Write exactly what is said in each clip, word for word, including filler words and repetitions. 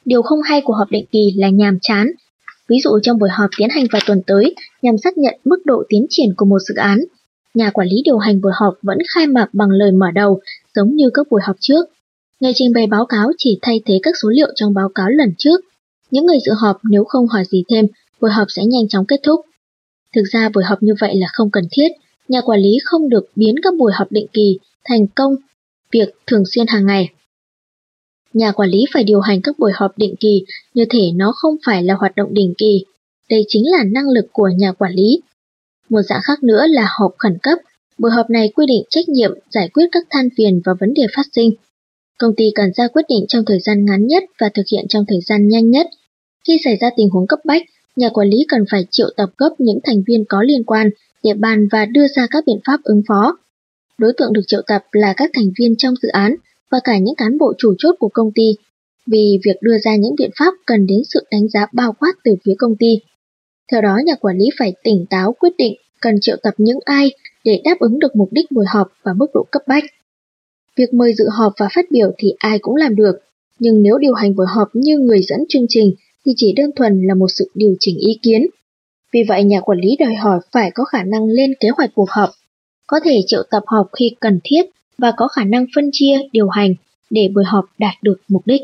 Điều không hay của họp định kỳ là nhàm chán. Ví dụ trong buổi họp tiến hành vào tuần tới nhằm xác nhận mức độ tiến triển của một dự án, nhà quản lý điều hành buổi họp vẫn khai mạc bằng lời mở đầu giống như các buổi họp trước. Ngày trình bày báo cáo chỉ thay thế các số liệu trong báo cáo lần trước. Những người dự họp nếu không hỏi gì thêm, buổi họp sẽ nhanh chóng kết thúc. Thực ra buổi họp như vậy là không cần thiết. Nhà quản lý không được biến các buổi họp định kỳ thành công việc thường xuyên hàng ngày. Nhà quản lý phải điều hành các buổi họp định kỳ như thể nó không phải là hoạt động định kỳ. Đây chính là năng lực của nhà quản lý. Một dạng khác nữa là họp khẩn cấp. Buổi họp này quy định trách nhiệm giải quyết các than phiền và vấn đề phát sinh. Công ty cần ra quyết định trong thời gian ngắn nhất và thực hiện trong thời gian nhanh nhất. Khi xảy ra tình huống cấp bách, nhà quản lý cần phải triệu tập gấp những thành viên có liên quan để bàn và đưa ra các biện pháp ứng phó. Đối tượng được triệu tập là các thành viên trong dự án và cả những cán bộ chủ chốt của công ty, vì việc đưa ra những biện pháp cần đến sự đánh giá bao quát từ phía công ty. Theo đó, nhà quản lý phải tỉnh táo quyết định cần triệu tập những ai để đáp ứng được mục đích buổi họp và mức độ cấp bách. Việc mời dự họp và phát biểu thì ai cũng làm được, nhưng nếu điều hành buổi họp như người dẫn chương trình thì chỉ đơn thuần là một sự điều chỉnh ý kiến. Vì vậy, nhà quản lý đòi hỏi phải có khả năng lên kế hoạch cuộc họp, có thể triệu tập họp khi cần thiết và có khả năng phân chia, điều hành để buổi họp đạt được mục đích.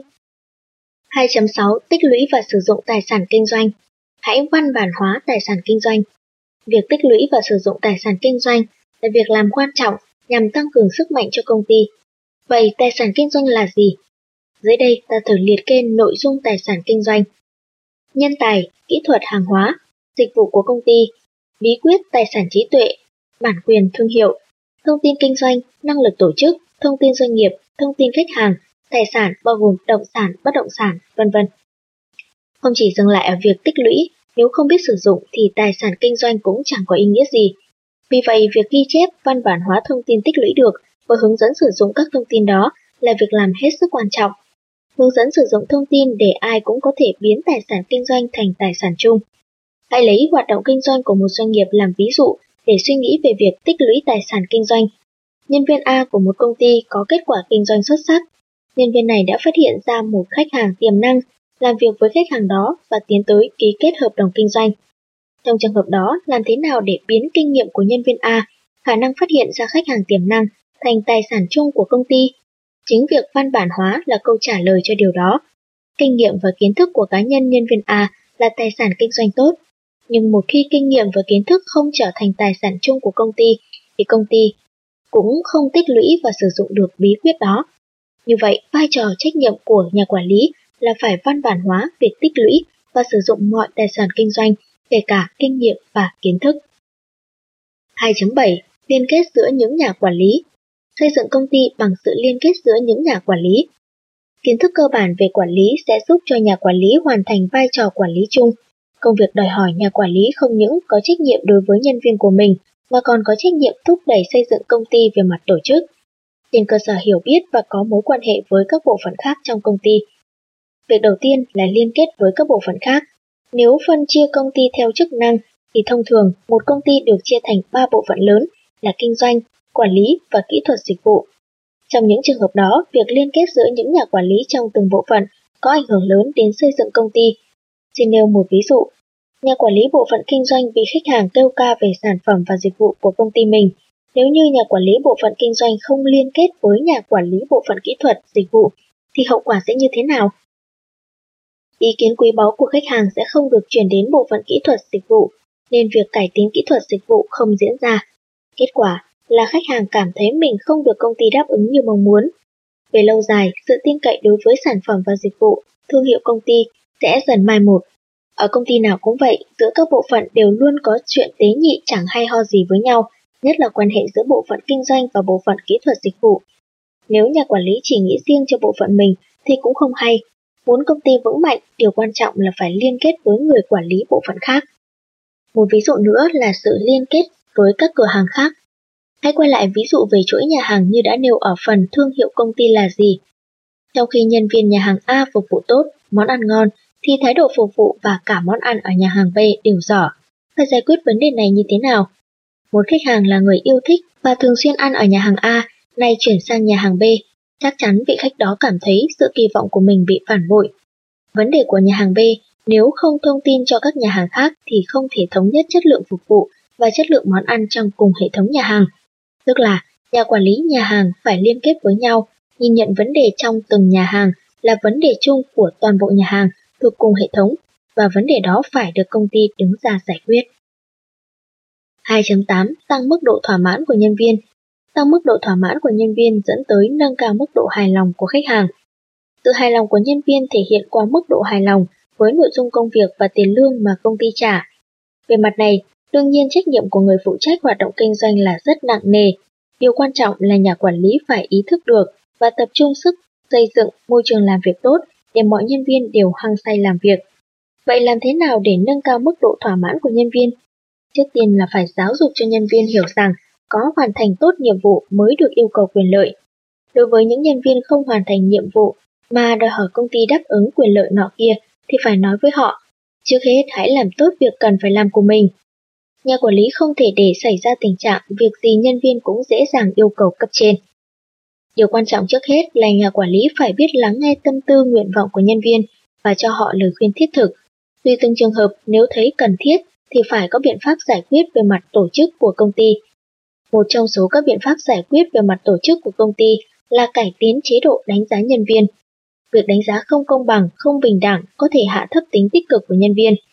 hai chấm sáu Tích lũy và sử dụng tài sản kinh doanh. Hãy văn bản hóa tài sản kinh doanh. Việc tích lũy và sử dụng tài sản kinh doanh là việc làm quan trọng nhằm tăng cường sức mạnh cho công ty. Vậy tài sản kinh doanh là gì? Dưới đây ta thử liệt kê nội dung tài sản kinh doanh. Nhân tài, kỹ thuật hàng hóa, dịch vụ của công ty, bí quyết tài sản trí tuệ, bản quyền thương hiệu, thông tin kinh doanh, năng lực tổ chức, thông tin doanh nghiệp, thông tin khách hàng, tài sản bao gồm động sản, bất động sản, vân vân. Không chỉ dừng lại ở việc tích lũy, nếu không biết sử dụng thì tài sản kinh doanh cũng chẳng có ý nghĩa gì. Vì vậy, việc ghi chép, văn bản hóa thông tin tích lũy được và hướng dẫn sử dụng các thông tin đó là việc làm hết sức quan trọng. Hướng dẫn sử dụng thông tin để ai cũng có thể biến tài sản kinh doanh thành tài sản chung. Hãy lấy hoạt động kinh doanh của một doanh nghiệp làm ví dụ để suy nghĩ về việc tích lũy tài sản kinh doanh. Nhân viên A của một công ty có kết quả kinh doanh xuất sắc. Nhân viên này đã phát hiện ra một khách hàng tiềm năng, làm việc với khách hàng đó và tiến tới ký kết hợp đồng kinh doanh. Trong trường hợp đó, làm thế nào để biến kinh nghiệm của nhân viên A, khả năng phát hiện ra khách hàng tiềm năng, thành tài sản chung của công ty? Chính việc văn bản hóa là câu trả lời cho điều đó. Kinh nghiệm và kiến thức của cá nhân nhân viên A là tài sản kinh doanh tốt, nhưng một khi kinh nghiệm và kiến thức không trở thành tài sản chung của công ty, thì công ty cũng không tích lũy và sử dụng được bí quyết đó. Như vậy, vai trò trách nhiệm của nhà quản lý là phải văn bản hóa việc tích lũy và sử dụng mọi tài sản kinh doanh, kể cả kinh nghiệm và kiến thức. hai chấm bảy Liên kết giữa những nhà quản lý. Xây dựng công ty bằng sự liên kết giữa những nhà quản lý. Kiến thức cơ bản về quản lý sẽ giúp cho nhà quản lý hoàn thành vai trò quản lý chung. Công việc đòi hỏi nhà quản lý không những có trách nhiệm đối với nhân viên của mình, mà còn có trách nhiệm thúc đẩy xây dựng công ty về mặt tổ chức, trên cơ sở hiểu biết và có mối quan hệ với các bộ phận khác trong công ty. Việc đầu tiên là liên kết với các bộ phận khác. Nếu phân chia công ty theo chức năng, thì thông thường một công ty được chia thành ba bộ phận lớn là kinh doanh, quản lý và kỹ thuật dịch vụ. Trong những trường hợp đó, việc liên kết giữa những nhà quản lý trong từng bộ phận có ảnh hưởng lớn đến xây dựng công ty. Xin nêu một ví dụ. Nhà quản lý bộ phận kinh doanh bị khách hàng kêu ca về sản phẩm và dịch vụ của công ty mình. Nếu như nhà quản lý bộ phận kinh doanh không liên kết với nhà quản lý bộ phận kỹ thuật, dịch vụ, thì hậu quả sẽ như thế nào? Ý kiến quý báu của khách hàng sẽ không được chuyển đến bộ phận kỹ thuật, dịch vụ, nên việc cải tiến kỹ thuật dịch vụ không diễn ra. Kết quả là khách hàng cảm thấy mình không được công ty đáp ứng như mong muốn. Về lâu dài, sự tin cậy đối với sản phẩm và dịch vụ, thương hiệu công ty sẽ dần mai một. Ở công ty nào cũng vậy, giữa các bộ phận đều luôn có chuyện tế nhị chẳng hay ho gì với nhau, nhất là quan hệ giữa bộ phận kinh doanh và bộ phận kỹ thuật dịch vụ. Nếu nhà quản lý chỉ nghĩ riêng cho bộ phận mình thì cũng không hay. Muốn công ty vững mạnh, điều quan trọng là phải liên kết với người quản lý bộ phận khác. Một ví dụ nữa là sự liên kết với các cửa hàng khác. Hãy quay lại ví dụ về chuỗi nhà hàng như đã nêu ở phần thương hiệu công ty là gì. Trong khi nhân viên nhà hàng A phục vụ tốt, món ăn ngon, thì thái độ phục vụ và cả món ăn ở nhà hàng B đều dở. Phải giải quyết vấn đề này như thế nào? Một khách hàng là người yêu thích và thường xuyên ăn ở nhà hàng A, nay chuyển sang nhà hàng B, chắc chắn vị khách đó cảm thấy sự kỳ vọng của mình bị phản bội. Vấn đề của nhà hàng B, nếu không thông tin cho các nhà hàng khác thì không thể thống nhất chất lượng phục vụ và chất lượng món ăn trong cùng hệ thống nhà hàng. Tức là nhà quản lý nhà hàng phải liên kết với nhau, nhìn nhận vấn đề trong từng nhà hàng là vấn đề chung của toàn bộ nhà hàng thuộc cùng hệ thống, và vấn đề đó phải được công ty đứng ra giải quyết. hai chấm tám. Tăng mức độ thỏa mãn của nhân viên. Tăng mức độ thỏa mãn của nhân viên dẫn tới nâng cao mức độ hài lòng của khách hàng. Sự hài lòng của nhân viên thể hiện qua mức độ hài lòng với nội dung công việc và tiền lương mà công ty trả. Về mặt này, đương nhiên trách nhiệm của người phụ trách hoạt động kinh doanh là rất nặng nề. Điều quan trọng là nhà quản lý phải ý thức được và tập trung sức xây dựng môi trường làm việc tốt để mọi nhân viên đều hăng say làm việc. Vậy làm thế nào để nâng cao mức độ thỏa mãn của nhân viên? Trước tiên là phải giáo dục cho nhân viên hiểu rằng có hoàn thành tốt nhiệm vụ mới được yêu cầu quyền lợi. Đối với những nhân viên không hoàn thành nhiệm vụ mà đòi hỏi công ty đáp ứng quyền lợi nọ kia thì phải nói với họ, trước hết hãy làm tốt việc cần phải làm của mình. Nhà quản lý không thể để xảy ra tình trạng việc gì nhân viên cũng dễ dàng yêu cầu cấp trên. Điều quan trọng trước hết là nhà quản lý phải biết lắng nghe tâm tư nguyện vọng của nhân viên và cho họ lời khuyên thiết thực. Tùy từng trường hợp, nếu thấy cần thiết thì phải có biện pháp giải quyết về mặt tổ chức của công ty. Một trong số các biện pháp giải quyết về mặt tổ chức của công ty là cải tiến chế độ đánh giá nhân viên. Việc đánh giá không công bằng, không bình đẳng có thể hạ thấp tính tích cực của nhân viên.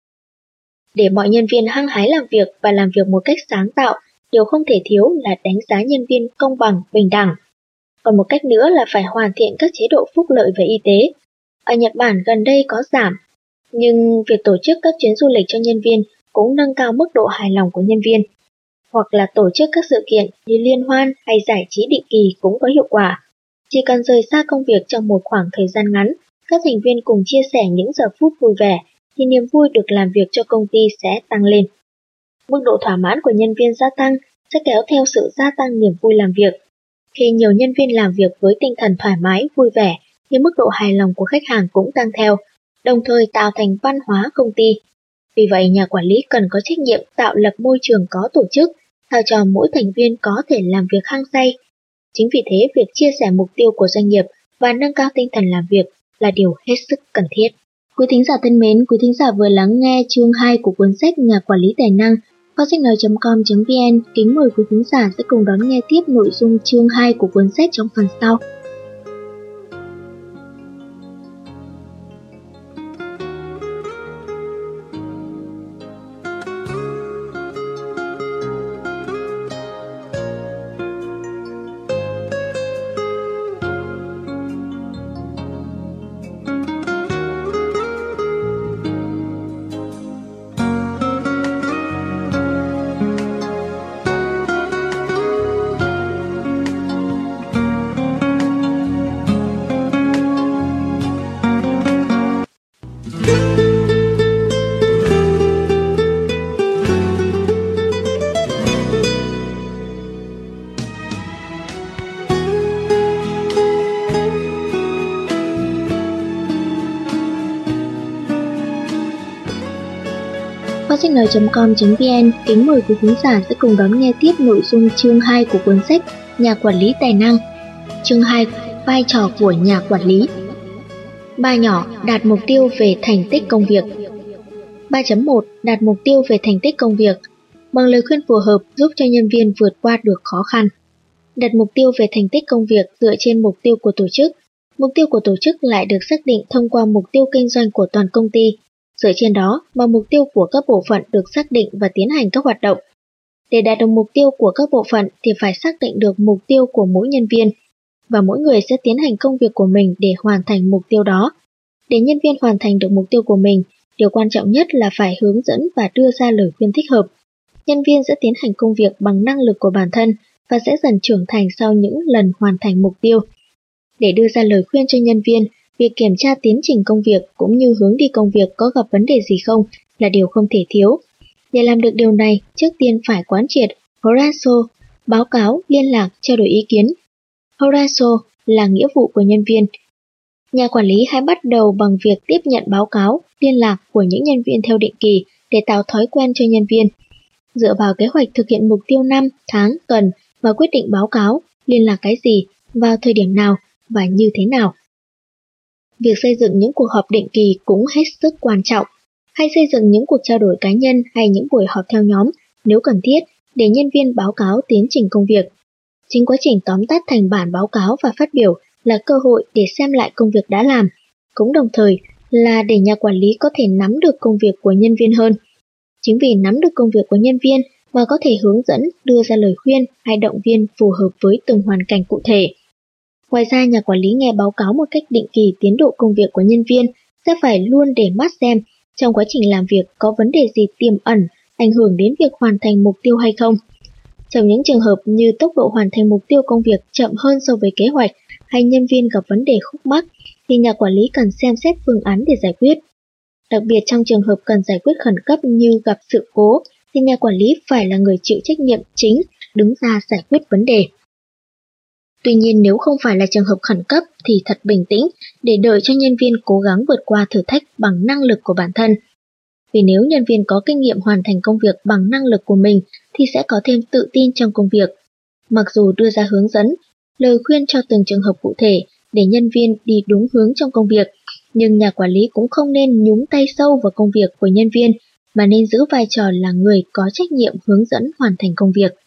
Để mọi nhân viên hăng hái làm việc và làm việc một cách sáng tạo, điều không thể thiếu là đánh giá nhân viên công bằng, bình đẳng. Còn một cách nữa là phải hoàn thiện các chế độ phúc lợi về y tế. Ở Nhật Bản gần đây có giảm, nhưng việc tổ chức các chuyến du lịch cho nhân viên cũng nâng cao mức độ hài lòng của nhân viên. Hoặc là tổ chức các sự kiện như liên hoan hay giải trí định kỳ cũng có hiệu quả. Chỉ cần rời xa công việc trong một khoảng thời gian ngắn, các thành viên cùng chia sẻ những giờ phút vui vẻ, thì niềm vui được làm việc cho công ty sẽ tăng lên. Mức độ thỏa mãn của nhân viên gia tăng sẽ kéo theo sự gia tăng niềm vui làm việc. Khi nhiều nhân viên làm việc với tinh thần thoải mái, vui vẻ, thì mức độ hài lòng của khách hàng cũng tăng theo, đồng thời tạo thành văn hóa công ty. Vì vậy, nhà quản lý cần có trách nhiệm tạo lập môi trường có tổ chức, sao cho mỗi thành viên có thể làm việc hăng say. Chính vì thế, việc chia sẻ mục tiêu của doanh nghiệp và nâng cao tinh thần làm việc là điều hết sức cần thiết. Quý thính giả thân mến, quý thính giả vừa lắng nghe chương hai của cuốn sách Nhà quản lý tài năng. Kho sách nói chấm com chấm vn kính mời quý thính giả sẽ cùng đón nghe tiếp nội dung chương hai của cuốn sách trong phần sau. Kho sách nói chấm com chấm vn kính mời quý khán giả sẽ cùng đón nghe tiếp nội dung chương hai của cuốn sách Nhà quản lý tài năng. Chương hai, vai trò của nhà quản lý. Ba nhỏ, đạt mục tiêu về thành tích công việc. ba chấm một, đạt mục tiêu về thành tích công việc. Bằng lời khuyên phù hợp giúp cho nhân viên vượt qua được khó khăn. Đặt mục tiêu về thành tích công việc dựa trên mục tiêu của tổ chức. Mục tiêu của tổ chức lại được xác định thông qua mục tiêu kinh doanh của toàn công ty. Dựa trên đó mà mục tiêu của các bộ phận được xác định và tiến hành các hoạt động. Để đạt được mục tiêu của các bộ phận thì phải xác định được mục tiêu của mỗi nhân viên, và mỗi người sẽ tiến hành công việc của mình để hoàn thành mục tiêu đó. Để nhân viên hoàn thành được mục tiêu của mình, điều quan trọng nhất là phải hướng dẫn và đưa ra lời khuyên thích hợp. Nhân viên sẽ tiến hành công việc bằng năng lực của bản thân và sẽ dần trưởng thành sau những lần hoàn thành mục tiêu. Để đưa ra lời khuyên cho nhân viên, việc kiểm tra tiến trình công việc cũng như hướng đi công việc có gặp vấn đề gì không là điều không thể thiếu. Để làm được điều này, trước tiên phải quán triệt Horatio, báo cáo, liên lạc, trao đổi ý kiến. Horatio là nghĩa vụ của nhân viên. Nhà quản lý hãy bắt đầu bằng việc tiếp nhận báo cáo, liên lạc của những nhân viên theo định kỳ để tạo thói quen cho nhân viên. Dựa vào kế hoạch thực hiện mục tiêu năm, tháng, tuần và quyết định báo cáo, liên lạc cái gì, vào thời điểm nào và như thế nào. Việc xây dựng những cuộc họp định kỳ cũng hết sức quan trọng. Hay xây dựng những cuộc trao đổi cá nhân hay những buổi họp theo nhóm nếu cần thiết để nhân viên báo cáo tiến trình công việc. Chính quá trình tóm tắt thành bản báo cáo và phát biểu là cơ hội để xem lại công việc đã làm, cũng đồng thời là để nhà quản lý có thể nắm được công việc của nhân viên hơn. Chính vì nắm được công việc của nhân viên mà có thể hướng dẫn, đưa ra lời khuyên hay động viên phù hợp với từng hoàn cảnh cụ thể. Ngoài ra, nhà quản lý nghe báo cáo một cách định kỳ tiến độ công việc của nhân viên sẽ phải luôn để mắt xem trong quá trình làm việc có vấn đề gì tiềm ẩn, ảnh hưởng đến việc hoàn thành mục tiêu hay không. Trong những trường hợp như tốc độ hoàn thành mục tiêu công việc chậm hơn so với kế hoạch hay nhân viên gặp vấn đề khúc mắc, thì nhà quản lý cần xem xét phương án để giải quyết. Đặc biệt trong trường hợp cần giải quyết khẩn cấp như gặp sự cố, thì nhà quản lý phải là người chịu trách nhiệm chính đứng ra giải quyết vấn đề. Tuy nhiên, nếu không phải là trường hợp khẩn cấp thì thật bình tĩnh để đợi cho nhân viên cố gắng vượt qua thử thách bằng năng lực của bản thân. Vì nếu nhân viên có kinh nghiệm hoàn thành công việc bằng năng lực của mình thì sẽ có thêm tự tin trong công việc. Mặc dù đưa ra hướng dẫn, lời khuyên cho từng trường hợp cụ thể để nhân viên đi đúng hướng trong công việc, nhưng nhà quản lý cũng không nên nhúng tay sâu vào công việc của nhân viên mà nên giữ vai trò là người có trách nhiệm hướng dẫn hoàn thành công việc.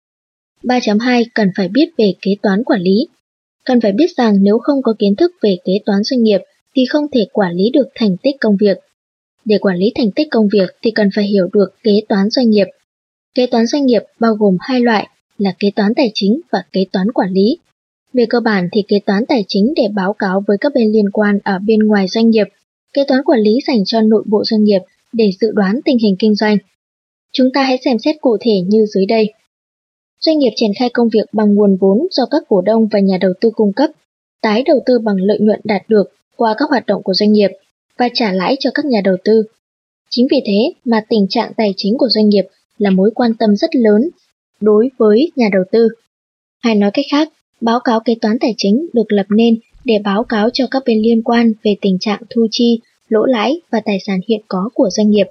ba chấm hai Cần phải biết về kế toán quản lý. Cần phải biết rằng nếu không có kiến thức về kế toán doanh nghiệp thì không thể quản lý được thành tích công việc. Để quản lý thành tích công việc thì cần phải hiểu được kế toán doanh nghiệp. Kế toán doanh nghiệp bao gồm hai loại là kế toán tài chính và kế toán quản lý. Về cơ bản thì kế toán tài chính để báo cáo với các bên liên quan ở bên ngoài doanh nghiệp. Kế toán quản lý dành cho nội bộ doanh nghiệp để dự đoán tình hình kinh doanh. Chúng ta hãy xem xét cụ thể như dưới đây. Doanh nghiệp triển khai công việc bằng nguồn vốn do các cổ đông và nhà đầu tư cung cấp, tái đầu tư bằng lợi nhuận đạt được qua các hoạt động của doanh nghiệp và trả lãi cho các nhà đầu tư. Chính vì thế mà tình trạng tài chính của doanh nghiệp là mối quan tâm rất lớn đối với nhà đầu tư. Hay nói cách khác, báo cáo kế toán tài chính được lập nên để báo cáo cho các bên liên quan về tình trạng thu chi, lỗ lãi và tài sản hiện có của doanh nghiệp.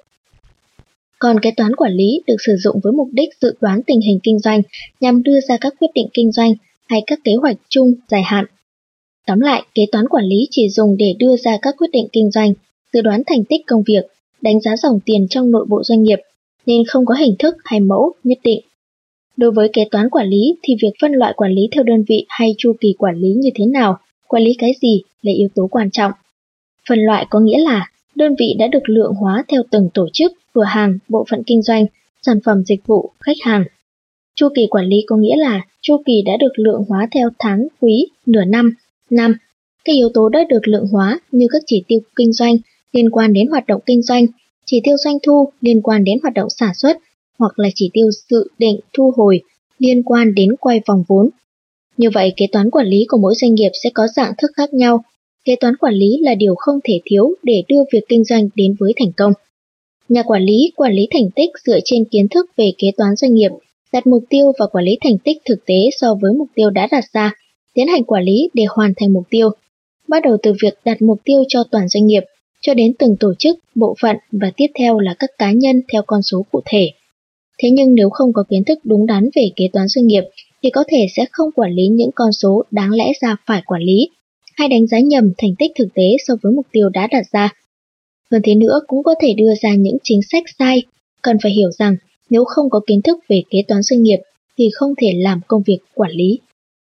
Còn kế toán quản lý được sử dụng với mục đích dự đoán tình hình kinh doanh nhằm đưa ra các quyết định kinh doanh hay các kế hoạch chung dài hạn. Tóm lại, kế toán quản lý chỉ dùng để đưa ra các quyết định kinh doanh, dự đoán thành tích công việc, đánh giá dòng tiền trong nội bộ doanh nghiệp, nên không có hình thức hay mẫu nhất định. Đối với kế toán quản lý thì việc phân loại quản lý theo đơn vị hay chu kỳ quản lý như thế nào, quản lý cái gì là yếu tố quan trọng. Phân loại có nghĩa là đơn vị đã được lượng hóa theo từng tổ chức, cửa hàng, bộ phận kinh doanh, sản phẩm dịch vụ, khách hàng. Chu kỳ quản lý có nghĩa là chu kỳ đã được lượng hóa theo tháng, quý, nửa năm, năm. Các yếu tố đã được lượng hóa như các chỉ tiêu kinh doanh liên quan đến hoạt động kinh doanh, chỉ tiêu doanh thu liên quan đến hoạt động sản xuất, hoặc là chỉ tiêu dự định thu hồi liên quan đến quay vòng vốn. Như vậy, kế toán quản lý của mỗi doanh nghiệp sẽ có dạng thức khác nhau. Kế toán quản lý là điều không thể thiếu để đưa việc kinh doanh đến với thành công. Nhà quản lý quản lý thành tích dựa trên kiến thức về kế toán doanh nghiệp, đặt mục tiêu và quản lý thành tích thực tế so với mục tiêu đã đặt ra, tiến hành quản lý để hoàn thành mục tiêu. Bắt đầu từ việc đặt mục tiêu cho toàn doanh nghiệp, cho đến từng tổ chức, bộ phận và tiếp theo là các cá nhân theo con số cụ thể. Thế nhưng nếu không có kiến thức đúng đắn về kế toán doanh nghiệp thì có thể sẽ không quản lý những con số đáng lẽ ra phải quản lý, hay đánh giá nhầm thành tích thực tế so với mục tiêu đã đặt ra. Hơn thế nữa cũng có thể đưa ra những chính sách sai. Cần phải hiểu rằng nếu không có kiến thức về kế toán doanh nghiệp thì không thể làm công việc quản lý.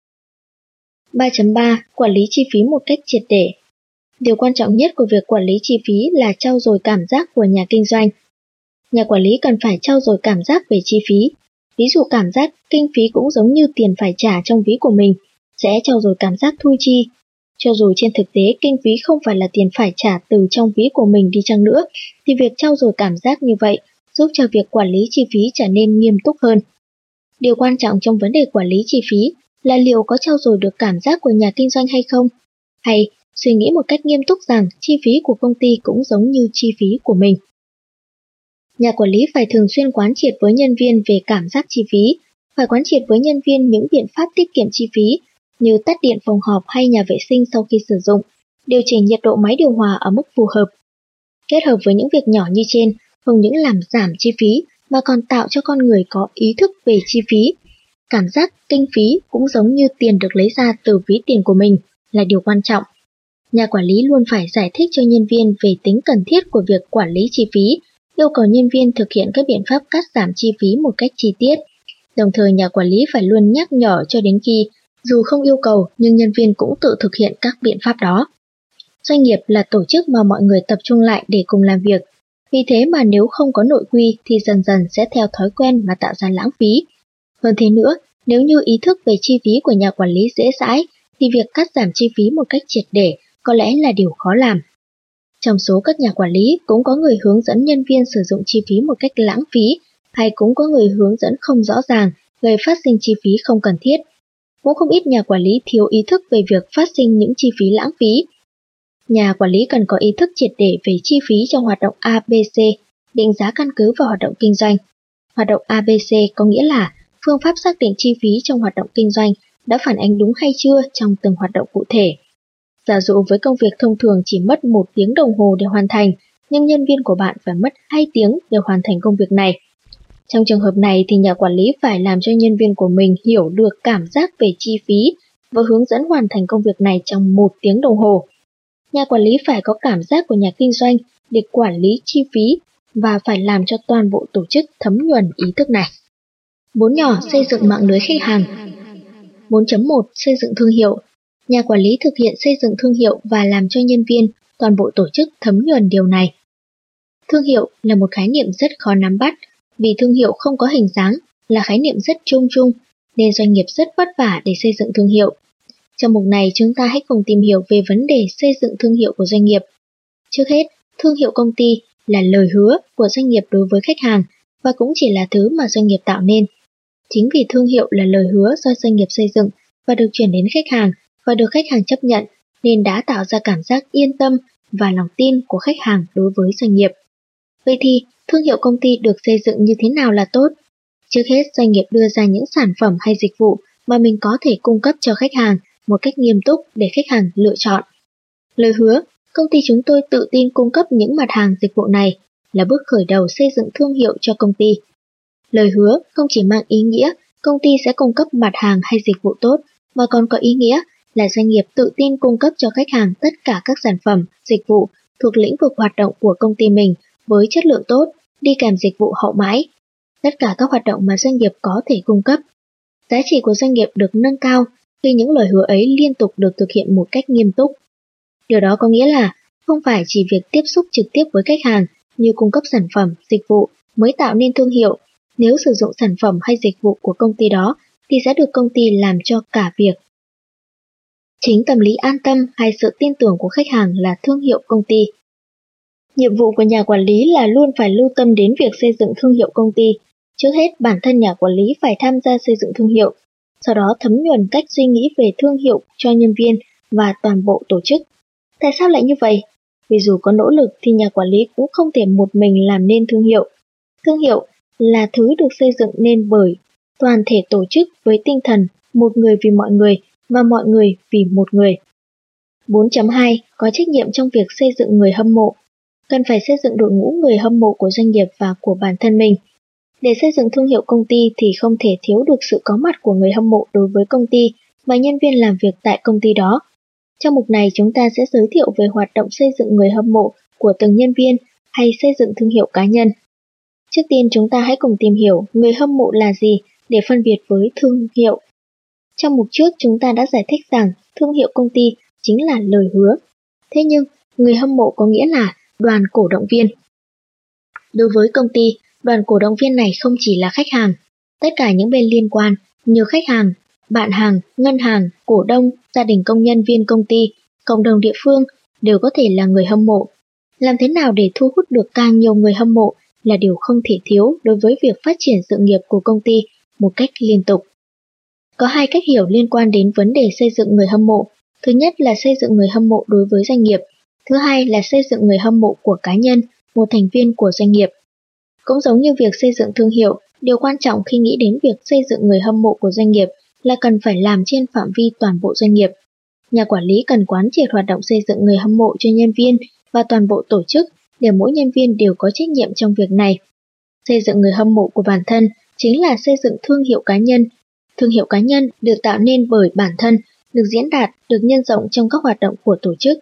ba chấm ba Quản lý chi phí một cách triệt để. Điều quan trọng nhất của việc quản lý chi phí là trau dồi cảm giác của nhà kinh doanh. Nhà quản lý cần phải trau dồi cảm giác về chi phí. Ví dụ cảm giác kinh phí cũng giống như tiền phải trả trong ví của mình, sẽ trau dồi cảm giác thu chi. Cho dù trên thực tế kinh phí không phải là tiền phải trả từ trong ví của mình đi chăng nữa, thì việc trau dồi cảm giác như vậy giúp cho việc quản lý chi phí trở nên nghiêm túc hơn. Điều quan trọng trong vấn đề quản lý chi phí là liệu có trau dồi được cảm giác của nhà kinh doanh hay không, hay suy nghĩ một cách nghiêm túc rằng chi phí của công ty cũng giống như chi phí của mình. Nhà quản lý phải thường xuyên quán triệt với nhân viên về cảm giác chi phí, phải quán triệt với nhân viên những biện pháp tiết kiệm chi phí như tắt điện phòng họp hay nhà vệ sinh sau khi sử dụng, điều chỉnh nhiệt độ máy điều hòa ở mức phù hợp. Kết hợp với những việc nhỏ như trên, không những làm giảm chi phí mà còn tạo cho con người có ý thức về chi phí. Cảm giác kinh phí cũng giống như tiền được lấy ra từ ví tiền của mình là điều quan trọng. Nhà quản lý luôn phải giải thích cho nhân viên về tính cần thiết của việc quản lý chi phí, yêu cầu nhân viên thực hiện các biện pháp cắt giảm chi phí một cách chi tiết. Đồng thời nhà quản lý phải luôn nhắc nhở cho đến khi, dù không yêu cầu nhưng nhân viên cũng tự thực hiện các biện pháp đó. Doanh nghiệp là tổ chức mà mọi người tập trung lại để cùng làm việc. Vì thế mà nếu không có nội quy thì dần dần sẽ theo thói quen mà tạo ra lãng phí. Hơn thế nữa, nếu như ý thức về chi phí của nhà quản lý dễ dãi, thì việc cắt giảm chi phí một cách triệt để có lẽ là điều khó làm. Trong số các nhà quản lý cũng có người hướng dẫn nhân viên sử dụng chi phí một cách lãng phí, hay cũng có người hướng dẫn không rõ ràng, gây phát sinh chi phí không cần thiết. Cũng không ít nhà quản lý thiếu ý thức về việc phát sinh những chi phí lãng phí. Nhà quản lý cần có ý thức triệt để về chi phí trong hoạt động a bê xê, định giá căn cứ vào hoạt động kinh doanh. Hoạt động a bê xê có nghĩa là phương pháp xác định chi phí trong hoạt động kinh doanh đã phản ánh đúng hay chưa trong từng hoạt động cụ thể. Giả dụ với công việc thông thường chỉ mất một tiếng đồng hồ để hoàn thành, nhưng nhân viên của bạn phải mất hai tiếng để hoàn thành công việc này. Trong trường hợp này thì nhà quản lý phải làm cho nhân viên của mình hiểu được cảm giác về chi phí và hướng dẫn hoàn thành công việc này trong một tiếng đồng hồ. Nhà quản lý phải có cảm giác của nhà kinh doanh để quản lý chi phí và phải làm cho toàn bộ tổ chức thấm nhuần ý thức này. Bốn nhỏ xây dựng mạng lưới khách hàng. bốn chấm một Xây dựng thương hiệu. Nhà quản lý thực hiện xây dựng thương hiệu và làm cho nhân viên, toàn bộ tổ chức thấm nhuần điều này. Thương hiệu là một khái niệm rất khó nắm bắt, vì thương hiệu không có hình dáng, là khái niệm rất chung chung, nên doanh nghiệp rất vất vả để xây dựng thương hiệu. Trong mục này chúng ta hãy cùng tìm hiểu về vấn đề xây dựng thương hiệu của doanh nghiệp. Trước hết, thương hiệu công ty là lời hứa của doanh nghiệp đối với khách hàng và cũng chỉ là thứ mà doanh nghiệp tạo nên. Chính vì thương hiệu là lời hứa do doanh nghiệp xây dựng và được chuyển đến khách hàng và được khách hàng chấp nhận, nên đã tạo ra cảm giác yên tâm và lòng tin của khách hàng đối với doanh nghiệp. Vậy thì, thương hiệu công ty được xây dựng như thế nào là tốt? Trước hết, doanh nghiệp đưa ra những sản phẩm hay dịch vụ mà mình có thể cung cấp cho khách hàng một cách nghiêm túc để khách hàng lựa chọn. Lời hứa, công ty chúng tôi tự tin cung cấp những mặt hàng dịch vụ này là bước khởi đầu xây dựng thương hiệu cho công ty. Lời hứa không chỉ mang ý nghĩa công ty sẽ cung cấp mặt hàng hay dịch vụ tốt, mà còn có ý nghĩa là doanh nghiệp tự tin cung cấp cho khách hàng tất cả các sản phẩm, dịch vụ thuộc lĩnh vực hoạt động của công ty mình với chất lượng tốt, đi kèm dịch vụ hậu mãi. Tất cả các hoạt động mà doanh nghiệp có thể cung cấp. Giá trị của doanh nghiệp được nâng cao khi những lời hứa ấy liên tục được thực hiện một cách nghiêm túc. Điều đó có nghĩa là không phải chỉ việc tiếp xúc trực tiếp với khách hàng như cung cấp sản phẩm, dịch vụ mới tạo nên thương hiệu. Nếu sử dụng sản phẩm hay dịch vụ của công ty đó thì sẽ được công ty làm cho cả việc. Chính tâm lý an tâm hay sự tin tưởng của khách hàng là thương hiệu công ty. Nhiệm vụ của nhà quản lý là luôn phải lưu tâm đến việc xây dựng thương hiệu công ty. Trước hết, bản thân nhà quản lý phải tham gia xây dựng thương hiệu, sau đó thấm nhuần cách suy nghĩ về thương hiệu cho nhân viên và toàn bộ tổ chức. Tại sao lại như vậy? Vì dù có nỗ lực thì nhà quản lý cũng không thể một mình làm nên thương hiệu. Thương hiệu là thứ được xây dựng nên bởi toàn thể tổ chức với tinh thần một người vì mọi người và mọi người vì một người. bốn chấm hai Có trách nhiệm trong việc xây dựng người hâm mộ. Cần phải xây dựng đội ngũ người hâm mộ của doanh nghiệp và của bản thân mình. Để xây dựng thương hiệu công ty thì không thể thiếu được sự có mặt của người hâm mộ đối với công ty và nhân viên làm việc tại công ty đó. Trong mục này chúng ta sẽ giới thiệu về hoạt động xây dựng người hâm mộ của từng nhân viên hay xây dựng thương hiệu cá nhân. Trước tiên chúng ta hãy cùng tìm hiểu người hâm mộ là gì để phân biệt với thương hiệu. Trong mục trước chúng ta đã giải thích rằng thương hiệu công ty chính là lời hứa. Thế nhưng, người hâm mộ có nghĩa là đoàn cổ động viên. Đối với công ty, đoàn cổ động viên này không chỉ là khách hàng. Tất cả những bên liên quan như khách hàng, bạn hàng, ngân hàng, cổ đông, gia đình công nhân viên công ty, cộng đồng địa phương đều có thể là người hâm mộ. Làm thế nào để thu hút được càng nhiều người hâm mộ là điều không thể thiếu đối với việc phát triển sự nghiệp của công ty một cách liên tục. Có hai cách hiểu liên quan đến vấn đề xây dựng người hâm mộ. Thứ nhất là xây dựng người hâm mộ đối với doanh nghiệp. Thứ hai là xây dựng người hâm mộ của cá nhân, một thành viên của doanh nghiệp. Cũng giống như việc xây dựng thương hiệu, điều quan trọng khi nghĩ đến việc xây dựng người hâm mộ của doanh nghiệp là cần phải làm trên phạm vi toàn bộ doanh nghiệp. Nhà quản lý cần quán triệt hoạt động xây dựng người hâm mộ cho nhân viên và toàn bộ tổ chức để mỗi nhân viên đều có trách nhiệm trong việc này. Xây dựng người hâm mộ của bản thân chính là xây dựng thương hiệu cá nhân. Thương hiệu cá nhân được tạo nên bởi bản thân, được diễn đạt, được nhân rộng trong các hoạt động của tổ chức,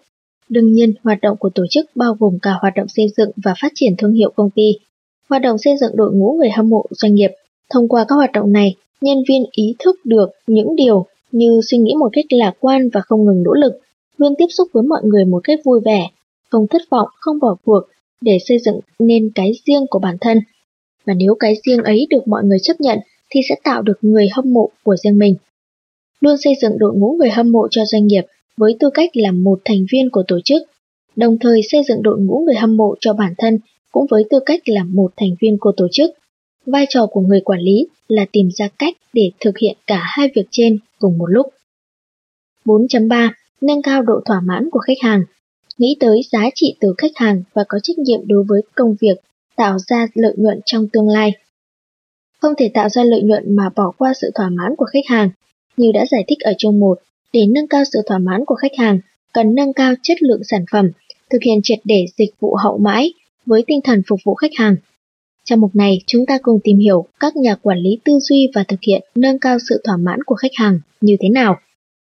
Đương nhiên, hoạt động của tổ chức bao gồm cả hoạt động xây dựng và phát triển thương hiệu công ty, hoạt động xây dựng đội ngũ người hâm mộ doanh nghiệp. Thông qua các hoạt động này, nhân viên ý thức được những điều như suy nghĩ một cách lạc quan và không ngừng nỗ lực, luôn tiếp xúc với mọi người một cách vui vẻ, không thất vọng, không bỏ cuộc, để xây dựng nên cái riêng của bản thân. Và nếu cái riêng ấy được mọi người chấp nhận thì sẽ tạo được người hâm mộ của riêng mình. Luôn xây dựng đội ngũ người hâm mộ cho doanh nghiệp với tư cách là một thành viên của tổ chức, đồng thời xây dựng đội ngũ người hâm mộ cho bản thân cũng với tư cách là một thành viên của tổ chức. Vai trò của người quản lý là tìm ra cách để thực hiện cả hai việc trên cùng một lúc. bốn chấm ba. Nâng cao độ thỏa mãn của khách hàng. Nghĩ tới giá trị từ khách hàng và có trách nhiệm đối với công việc tạo ra lợi nhuận trong tương lai. Không thể tạo ra lợi nhuận mà bỏ qua sự thỏa mãn của khách hàng. Như đã giải thích ở chương một, để nâng cao sự thỏa mãn của khách hàng, cần nâng cao chất lượng sản phẩm, thực hiện triệt để dịch vụ hậu mãi với tinh thần phục vụ khách hàng. Trong mục này, chúng ta cùng tìm hiểu các nhà quản lý tư duy và thực hiện nâng cao sự thỏa mãn của khách hàng như thế nào.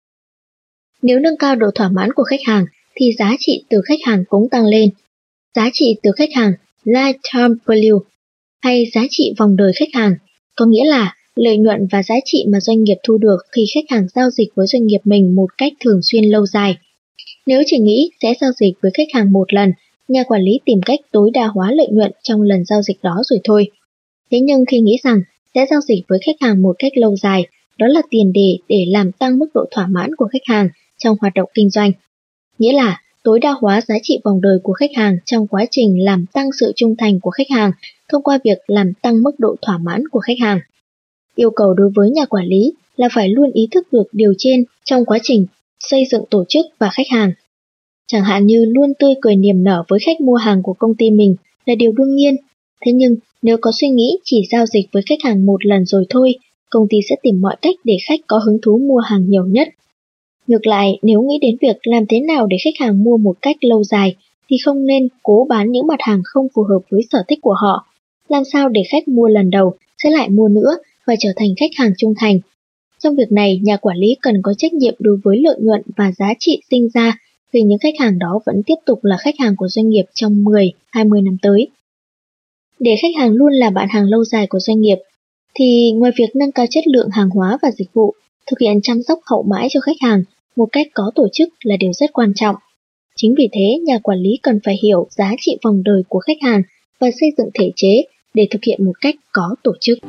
Nếu nâng cao độ thỏa mãn của khách hàng, thì giá trị từ khách hàng cũng tăng lên. Giá trị từ khách hàng, lifetime value, hay giá trị vòng đời khách hàng, có nghĩa là lợi nhuận và giá trị mà doanh nghiệp thu được khi khách hàng giao dịch với doanh nghiệp mình một cách thường xuyên lâu dài. Nếu chỉ nghĩ sẽ giao dịch với khách hàng một lần, nhà quản lý tìm cách tối đa hóa lợi nhuận trong lần giao dịch đó rồi thôi. Thế nhưng khi nghĩ rằng sẽ giao dịch với khách hàng một cách lâu dài, đó là tiền đề để làm tăng mức độ thỏa mãn của khách hàng trong hoạt động kinh doanh. Nghĩa là tối đa hóa giá trị vòng đời của khách hàng trong quá trình làm tăng sự trung thành của khách hàng thông qua việc làm tăng mức độ thỏa mãn của khách hàng. Yêu cầu đối với nhà quản lý là phải luôn ý thức được điều trên trong quá trình xây dựng tổ chức và khách hàng. Chẳng hạn như luôn tươi cười niềm nở với khách mua hàng của công ty mình là điều đương nhiên. Thế nhưng nếu có suy nghĩ chỉ giao dịch với khách hàng một lần rồi thôi, công ty sẽ tìm mọi cách để khách có hứng thú mua hàng nhiều nhất. Ngược lại, nếu nghĩ đến việc làm thế nào để khách hàng mua một cách lâu dài, thì không nên cố bán những mặt hàng không phù hợp với sở thích của họ. Làm sao để khách mua lần đầu sẽ lại mua nữa và trở thành khách hàng trung thành. Trong việc này, nhà quản lý cần có trách nhiệm đối với lợi nhuận và giá trị sinh ra vì những khách hàng đó vẫn tiếp tục là khách hàng của doanh nghiệp trong mười đến hai mươi năm tới. Để khách hàng luôn là bạn hàng lâu dài của doanh nghiệp, thì ngoài việc nâng cao chất lượng hàng hóa và dịch vụ, thực hiện chăm sóc hậu mãi cho khách hàng một cách có tổ chức là điều rất quan trọng. Chính vì thế, nhà quản lý cần phải hiểu giá trị vòng đời của khách hàng và xây dựng thể chế để thực hiện một cách có tổ chức.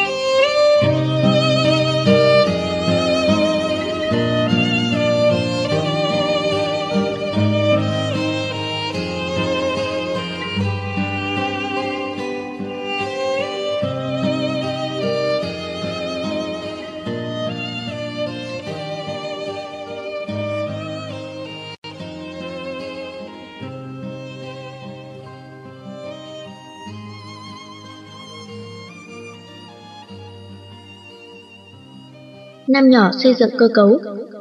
Năm nhỏ xây dựng cơ cấu.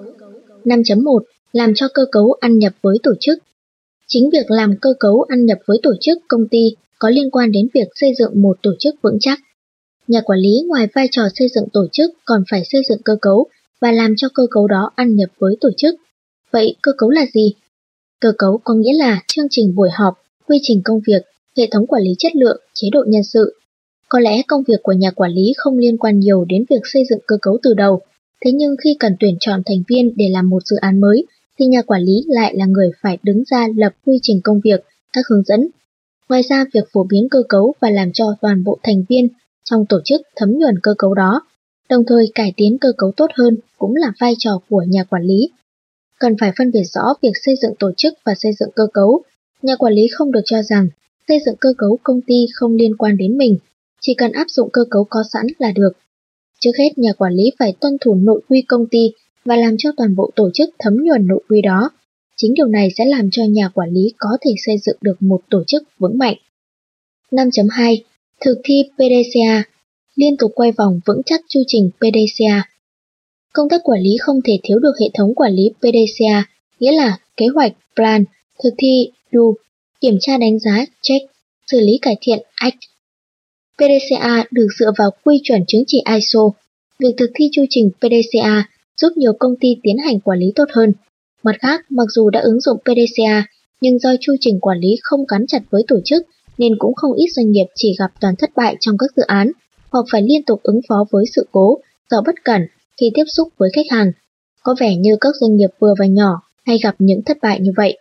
năm chấm một. Làm cho cơ cấu ăn nhập với tổ chức. Chính việc làm cơ cấu ăn nhập với tổ chức công ty có liên quan đến việc xây dựng một tổ chức vững chắc. Nhà quản lý ngoài vai trò xây dựng tổ chức còn phải xây dựng cơ cấu và làm cho cơ cấu đó ăn nhập với tổ chức. Vậy cơ cấu là gì? Cơ cấu có nghĩa là chương trình buổi họp, quy trình công việc, hệ thống quản lý chất lượng, chế độ nhân sự. Có lẽ công việc của nhà quản lý không liên quan nhiều đến việc xây dựng cơ cấu từ đầu, thế nhưng khi cần tuyển chọn thành viên để làm một dự án mới, thì nhà quản lý lại là người phải đứng ra lập quy trình công việc, các hướng dẫn. Ngoài ra, việc phổ biến cơ cấu và làm cho toàn bộ thành viên trong tổ chức thấm nhuần cơ cấu đó, đồng thời cải tiến cơ cấu tốt hơn cũng là vai trò của nhà quản lý. Cần phải phân biệt rõ việc xây dựng tổ chức và xây dựng cơ cấu. Nhà quản lý không được cho rằng xây dựng cơ cấu công ty không liên quan đến mình, chỉ cần áp dụng cơ cấu có sẵn là được. Trước hết, nhà quản lý phải tuân thủ nội quy công ty và làm cho toàn bộ tổ chức thấm nhuần nội quy đó. Chính điều này sẽ làm cho nhà quản lý có thể xây dựng được một tổ chức vững mạnh. năm chấm hai. Thực thi pê đê xê a. Liên tục quay vòng vững chắc chu trình pê đê xê a. Công tác quản lý không thể thiếu được hệ thống quản lý pê đê xê a, nghĩa là kế hoạch, plan, thực thi, do, kiểm tra đánh giá, check, xử lý cải thiện, act. pê đê xê a được dựa vào quy chuẩn chứng chỉ i ét o. Việc thực thi chu trình pê đê xê a giúp nhiều công ty tiến hành quản lý tốt hơn. Mặt khác, mặc dù đã ứng dụng pê đê xê a, nhưng do chu trình quản lý không gắn chặt với tổ chức, nên cũng không ít doanh nghiệp chỉ gặp toàn thất bại trong các dự án, hoặc phải liên tục ứng phó với sự cố do bất cẩn khi tiếp xúc với khách hàng. Có vẻ như các doanh nghiệp vừa và nhỏ hay gặp những thất bại như vậy.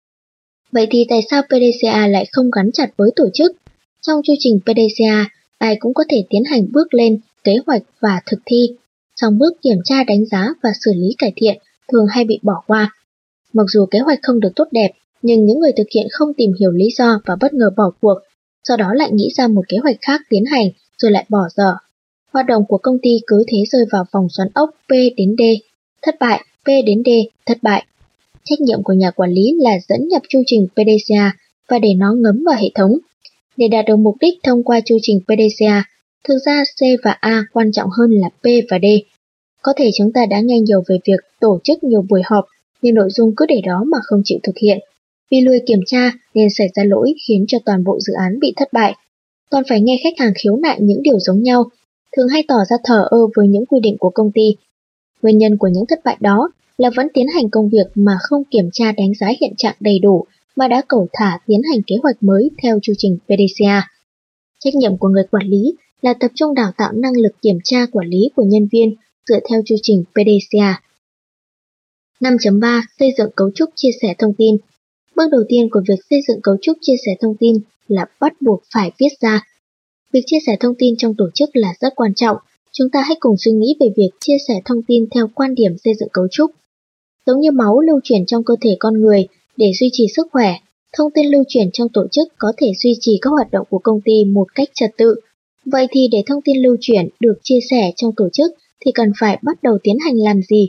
Vậy thì tại sao pê đê xê a lại không gắn chặt với tổ chức? Trong chu trình pê đê xê a, ai cũng có thể tiến hành bước lên, kế hoạch và thực thi. Song bước kiểm tra đánh giá và xử lý cải thiện thường hay bị bỏ qua. Mặc dù kế hoạch không được tốt đẹp, nhưng những người thực hiện không tìm hiểu lý do và bất ngờ bỏ cuộc, sau đó lại nghĩ ra một kế hoạch khác tiến hành rồi lại bỏ dở. Hoạt động của công ty cứ thế rơi vào vòng xoắn ốc P đến D, thất bại, P đến D, thất bại. Trách nhiệm của nhà quản lý là dẫn nhập chu trình pê đê xê a và để nó ngấm vào hệ thống. Để đạt được mục đích thông qua chu trình pê đê xê a, thực ra C và A quan trọng hơn là P và D. Có thể chúng ta đã nghe nhiều về việc tổ chức nhiều buổi họp, nhưng nội dung cứ để đó mà không chịu thực hiện. Vì lười kiểm tra nên xảy ra lỗi khiến cho toàn bộ dự án bị thất bại. Còn phải nghe khách hàng khiếu nại những điều giống nhau, thường hay tỏ ra thờ ơ với những quy định của công ty. Nguyên nhân của những thất bại đó là vẫn tiến hành công việc mà không kiểm tra đánh giá hiện trạng đầy đủ, mà đã cẩu thả tiến hành kế hoạch mới theo chu trình pê đê xê a. Trách nhiệm của người quản lý là tập trung đào tạo năng lực kiểm tra quản lý của nhân viên dựa theo chu trình pê đê xê a. năm chấm ba. Xây dựng cấu trúc chia sẻ thông tin. Bước đầu tiên của việc xây dựng cấu trúc chia sẻ thông tin là bắt buộc phải viết ra. Việc chia sẻ thông tin trong tổ chức là rất quan trọng. Chúng ta hãy cùng suy nghĩ về việc chia sẻ thông tin theo quan điểm xây dựng cấu trúc. Giống như máu lưu chuyển trong cơ thể con người để duy trì sức khỏe, thông tin lưu chuyển trong tổ chức có thể duy trì các hoạt động của công ty một cách trật tự. Vậy thì để thông tin lưu chuyển được chia sẻ trong tổ chức thì cần phải bắt đầu tiến hành làm gì?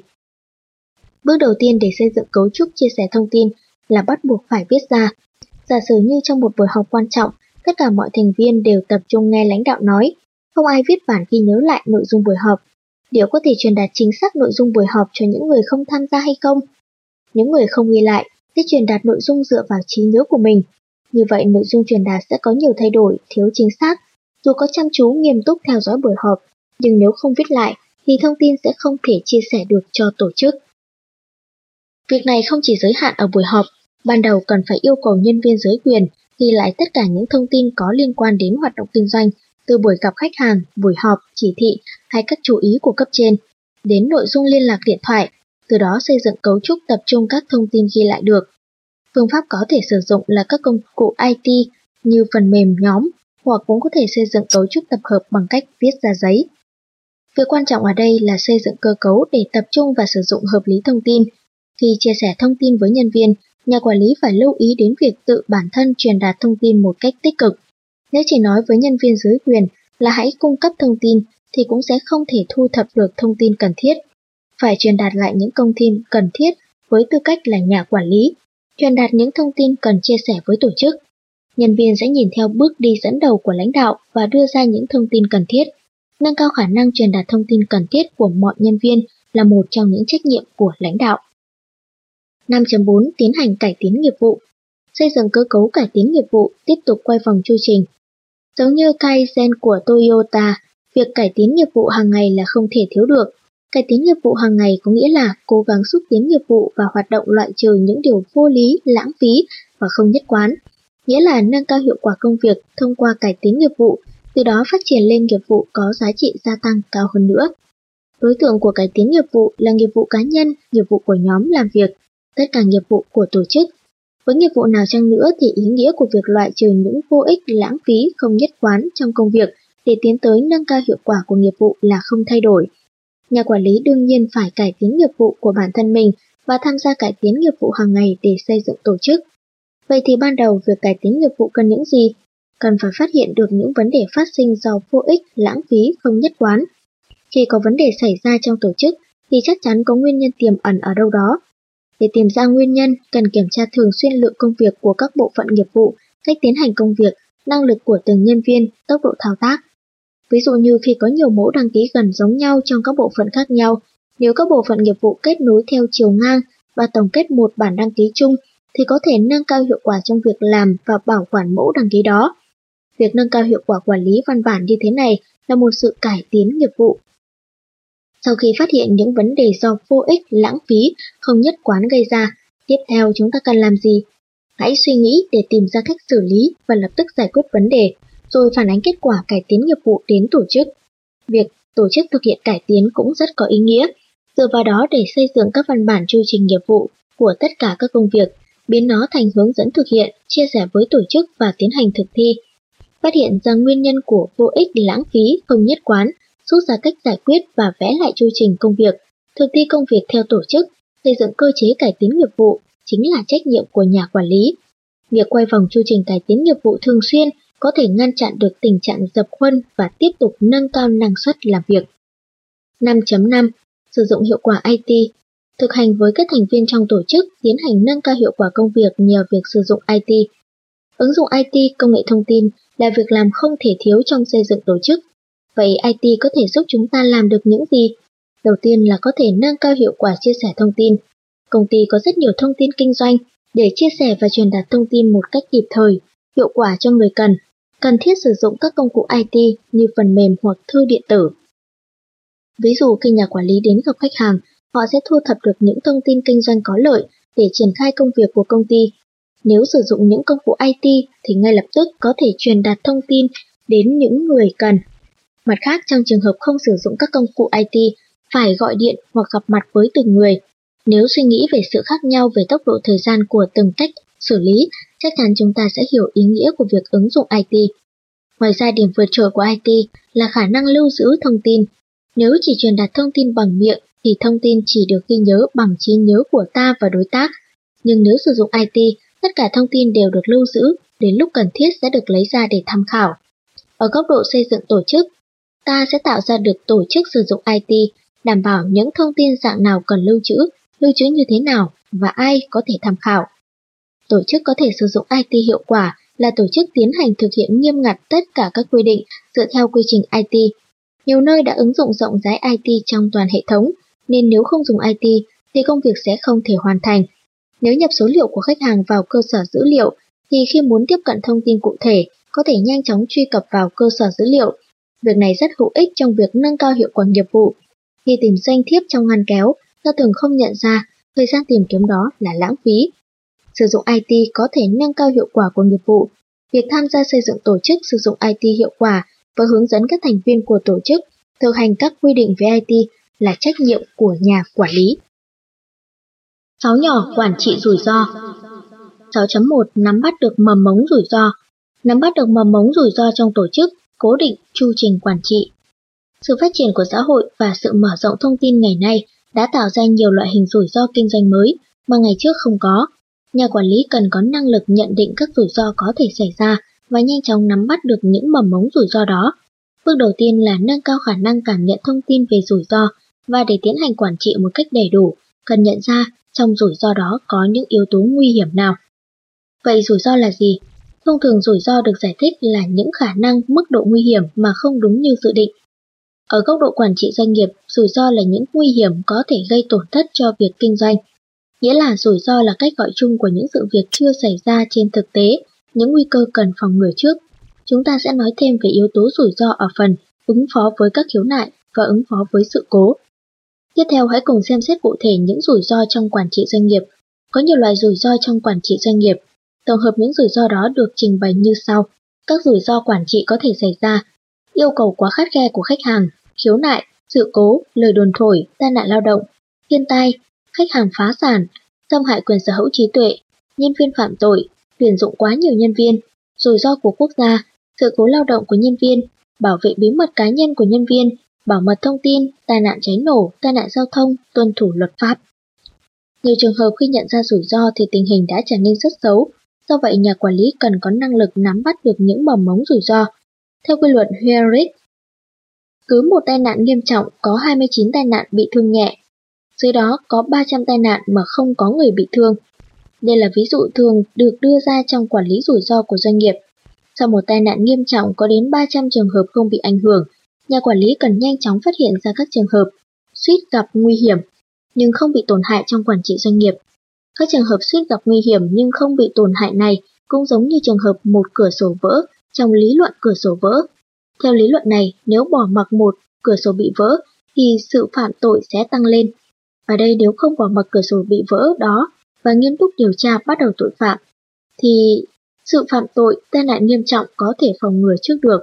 Bước đầu tiên để xây dựng cấu trúc chia sẻ thông tin là bắt buộc phải viết ra. Giả sử như trong một buổi họp quan trọng, tất cả mọi thành viên đều tập trung nghe lãnh đạo nói, không ai viết bản ghi nhớ lại nội dung buổi họp. Liệu có thể truyền đạt chính xác nội dung buổi họp cho những người không tham gia hay không? Những người không ghi lại sẽ truyền đạt nội dung dựa vào trí nhớ của mình. Như vậy nội dung truyền đạt sẽ có nhiều thay đổi, thiếu chính xác. Dù có chăm chú nghiêm túc theo dõi buổi họp, nhưng nếu không viết lại thì thông tin sẽ không thể chia sẻ được cho tổ chức. Việc này không chỉ giới hạn ở buổi họp, ban đầu cần phải yêu cầu nhân viên dưới quyền ghi lại tất cả những thông tin có liên quan đến hoạt động kinh doanh, từ buổi gặp khách hàng, buổi họp, chỉ thị hay các chú ý của cấp trên, đến nội dung liên lạc điện thoại, từ đó xây dựng cấu trúc tập trung các thông tin ghi lại được. Phương pháp có thể sử dụng là các công cụ i tê như phần mềm nhóm, hoặc cũng có thể xây dựng cấu trúc tập hợp bằng cách viết ra giấy. Việc quan trọng ở đây là xây dựng cơ cấu để tập trung và sử dụng hợp lý thông tin. Khi chia sẻ thông tin với nhân viên, nhà quản lý phải lưu ý đến việc tự bản thân truyền đạt thông tin một cách tích cực. Nếu chỉ nói với nhân viên dưới quyền là hãy cung cấp thông tin thì cũng sẽ không thể thu thập được thông tin cần thiết. Phải truyền đạt lại những thông tin cần thiết với tư cách là nhà quản lý, truyền đạt những thông tin cần chia sẻ với tổ chức. Nhân viên sẽ nhìn theo bước đi dẫn đầu của lãnh đạo và đưa ra những thông tin cần thiết. Nâng cao khả năng truyền đạt thông tin cần thiết của mọi nhân viên là một trong những trách nhiệm của lãnh đạo. năm chấm bốn. Tiến hành cải tiến nghiệp vụ. Xây dựng cơ cấu cải tiến nghiệp vụ tiếp tục quay vòng chu trình. Giống như Kaizen của Toyota, việc cải tiến nghiệp vụ hàng ngày là không thể thiếu được. Cải tiến nghiệp vụ hàng ngày có nghĩa là cố gắng xúc tiến nghiệp vụ và hoạt động loại trừ những điều vô lý, lãng phí và không nhất quán. Nghĩa là nâng cao hiệu quả công việc thông qua cải tiến nghiệp vụ, từ đó phát triển lên nghiệp vụ có giá trị gia tăng cao hơn nữa. Đối tượng của cải tiến nghiệp vụ là nghiệp vụ cá nhân, nghiệp vụ của nhóm làm việc, tất cả nghiệp vụ của tổ chức. Với nghiệp vụ nào chăng nữa thì ý nghĩa của việc loại trừ những vô ích, lãng phí, không nhất quán trong công việc để tiến tới nâng cao hiệu quả của nghiệp vụ là không thay đổi. Nhà quản lý đương nhiên phải cải tiến nghiệp vụ của bản thân mình và tham gia cải tiến nghiệp vụ hàng ngày để xây dựng tổ chức. Vậy thì ban đầu việc cải tiến nghiệp vụ cần những gì? Cần phải phát hiện được những vấn đề phát sinh do vô ích, lãng phí, không nhất quán. Khi có vấn đề xảy ra trong tổ chức thì chắc chắn có nguyên nhân tiềm ẩn ở đâu đó. Để tìm ra nguyên nhân, cần kiểm tra thường xuyên lượng công việc của các bộ phận nghiệp vụ, cách tiến hành công việc, năng lực của từng nhân viên, tốc độ thao tác. Ví dụ như khi có nhiều mẫu đăng ký gần giống nhau trong các bộ phận khác nhau, nếu các bộ phận nghiệp vụ kết nối theo chiều ngang và tổng kết một bản đăng ký chung, thì có thể nâng cao hiệu quả trong việc làm và bảo quản mẫu đăng ký đó. Việc nâng cao hiệu quả quản lý văn bản như thế này là một sự cải tiến nghiệp vụ. Sau khi phát hiện những vấn đề do vô ích, lãng phí, không nhất quán gây ra, tiếp theo chúng ta cần làm gì? Hãy suy nghĩ để tìm ra cách xử lý và lập tức giải quyết vấn đề, rồi phản ánh kết quả cải tiến nghiệp vụ đến tổ chức. Việc tổ chức thực hiện cải tiến cũng rất có ý nghĩa, dựa vào đó để xây dựng các văn bản chu trình nghiệp vụ của tất cả các công việc, biến nó thành hướng dẫn thực hiện, chia sẻ với tổ chức và tiến hành thực thi. Phát hiện ra nguyên nhân của vô ích, lãng phí, không nhất quán, rút ra cách giải quyết và vẽ lại chu trình công việc, thực thi công việc theo tổ chức, xây dựng cơ chế cải tiến nghiệp vụ chính là trách nhiệm của nhà quản lý. Việc quay vòng chu trình cải tiến nghiệp vụ thường xuyên có thể ngăn chặn được tình trạng dập khuân và tiếp tục nâng cao năng suất làm việc. năm chấm năm. Sử dụng hiệu quả i tê. Thực hành với các thành viên trong tổ chức tiến hành nâng cao hiệu quả công việc nhờ việc sử dụng i tê. Ứng dụng i tê, công nghệ thông tin, là việc làm không thể thiếu trong xây dựng tổ chức. Vậy i tê có thể giúp chúng ta làm được những gì? Đầu tiên là có thể nâng cao hiệu quả chia sẻ thông tin. Công ty có rất nhiều thông tin kinh doanh để chia sẻ và truyền đạt thông tin một cách kịp thời, hiệu quả cho người cần. Cần thiết sử dụng các công cụ i tê như phần mềm hoặc thư điện tử. Ví dụ khi nhà quản lý đến gặp khách hàng, họ sẽ thu thập được những thông tin kinh doanh có lợi để triển khai công việc của công ty. Nếu sử dụng những công cụ i tê thì ngay lập tức có thể truyền đạt thông tin đến những người cần. Mặt khác, trong trường hợp không sử dụng các công cụ i tê, phải gọi điện hoặc gặp mặt với từng người. Nếu suy nghĩ về sự khác nhau về tốc độ thời gian của từng cách xử lý, chắc chắn chúng ta sẽ hiểu ý nghĩa của việc ứng dụng i tê. Ngoài ra, điểm vượt trội của i tê là khả năng lưu giữ thông tin. Nếu chỉ truyền đạt thông tin bằng miệng thì thông tin chỉ được ghi nhớ bằng trí nhớ của ta và đối tác. Nhưng nếu sử dụng i tê, tất cả thông tin đều được lưu giữ, đến lúc cần thiết sẽ được lấy ra để tham khảo. Ở góc độ xây dựng tổ chức, ta sẽ tạo ra được tổ chức sử dụng i tê, đảm bảo những thông tin dạng nào cần lưu trữ, lưu trữ như thế nào và ai có thể tham khảo. Tổ chức có thể sử dụng i tê hiệu quả là tổ chức tiến hành thực hiện nghiêm ngặt tất cả các quy định dựa theo quy trình i tê. Nhiều nơi đã ứng dụng rộng rãi i tê trong toàn hệ thống, nên nếu không dùng i tê thì công việc sẽ không thể hoàn thành. Nếu nhập số liệu của khách hàng vào cơ sở dữ liệu, thì khi muốn tiếp cận thông tin cụ thể, có thể nhanh chóng truy cập vào cơ sở dữ liệu. Việc này rất hữu ích trong việc nâng cao hiệu quả nghiệp vụ. Khi tìm danh thiếp trong ngăn kéo, ta thường không nhận ra thời gian tìm kiếm đó là lãng phí. Sử dụng i tê có thể nâng cao hiệu quả của nghiệp vụ. Việc tham gia xây dựng tổ chức sử dụng i tê hiệu quả và hướng dẫn các thành viên của tổ chức thực hành các quy định về i tê là trách nhiệm của nhà quản lý. sáu nhỏ quản trị rủi ro. sáu chấm một. Nắm bắt được mầm mống rủi ro. Nắm bắt được mầm mống rủi ro trong tổ chức, cố định chu trình quản trị. Sự phát triển của xã hội và sự mở rộng thông tin ngày nay đã tạo ra nhiều loại hình rủi ro kinh doanh mới mà ngày trước không có. Nhà quản lý cần có năng lực nhận định các rủi ro có thể xảy ra và nhanh chóng nắm bắt được những mầm mống rủi ro đó. Bước đầu tiên là nâng cao khả năng cảm nhận thông tin về rủi ro, và để tiến hành quản trị một cách đầy đủ, cần nhận ra trong rủi ro đó có những yếu tố nguy hiểm nào. Vậy rủi ro là gì? Thông thường rủi ro được giải thích là những khả năng, mức độ nguy hiểm mà không đúng như dự định. Ở góc độ quản trị doanh nghiệp, rủi ro là những nguy hiểm có thể gây tổn thất cho việc kinh doanh. Nghĩa là rủi ro là cách gọi chung của những sự việc chưa xảy ra trên thực tế, những nguy cơ cần phòng ngừa trước. Chúng ta sẽ nói thêm về yếu tố rủi ro ở phần ứng phó với các khiếu nại và ứng phó với sự cố. Tiếp theo, hãy cùng xem xét cụ thể những rủi ro trong quản trị doanh nghiệp. Có nhiều loại rủi ro trong quản trị doanh nghiệp. Tổng hợp những rủi ro đó được trình bày như sau. Các rủi ro quản trị có thể xảy ra: yêu cầu quá khắt khe của khách hàng, khiếu nại, sự cố, lời đồn thổi, tai nạn lao động, thiên tai, khách hàng phá sản, xâm hại quyền sở hữu trí tuệ, nhân viên phạm tội, tuyển dụng quá nhiều nhân viên, rủi ro của quốc gia, sự cố lao động của nhân viên, bảo vệ bí mật cá nhân của nhân viên, bảo mật thông tin, tai nạn cháy nổ, tai nạn giao thông, tuân thủ luật pháp. Nhiều trường hợp khi nhận ra rủi ro thì tình hình đã trở nên rất xấu, do vậy nhà quản lý cần có năng lực nắm bắt được những mầm mống rủi ro. Theo quy luật Heurich, cứ một tai nạn nghiêm trọng có hai mươi chín tai nạn bị thương nhẹ, dưới đó có ba trăm tai nạn mà không có người bị thương. Đây là ví dụ thường được đưa ra trong quản lý rủi ro của doanh nghiệp. Sau một tai nạn nghiêm trọng có đến ba trăm trường hợp không bị ảnh hưởng, nhà quản lý cần nhanh chóng phát hiện ra các trường hợp suýt gặp nguy hiểm nhưng không bị tổn hại trong quản trị doanh nghiệp. Các trường hợp suýt gặp nguy hiểm nhưng không bị tổn hại này cũng giống như trường hợp một cửa sổ vỡ trong lý luận cửa sổ vỡ. Theo lý luận này, nếu bỏ mặc một cửa sổ bị vỡ thì sự phạm tội sẽ tăng lên. Ở đây nếu không bỏ mặc cửa sổ bị vỡ đó và nghiêm túc điều tra bắt đầu tội phạm, thì sự phạm tội, tai nạn nghiêm trọng có thể phòng ngừa trước được.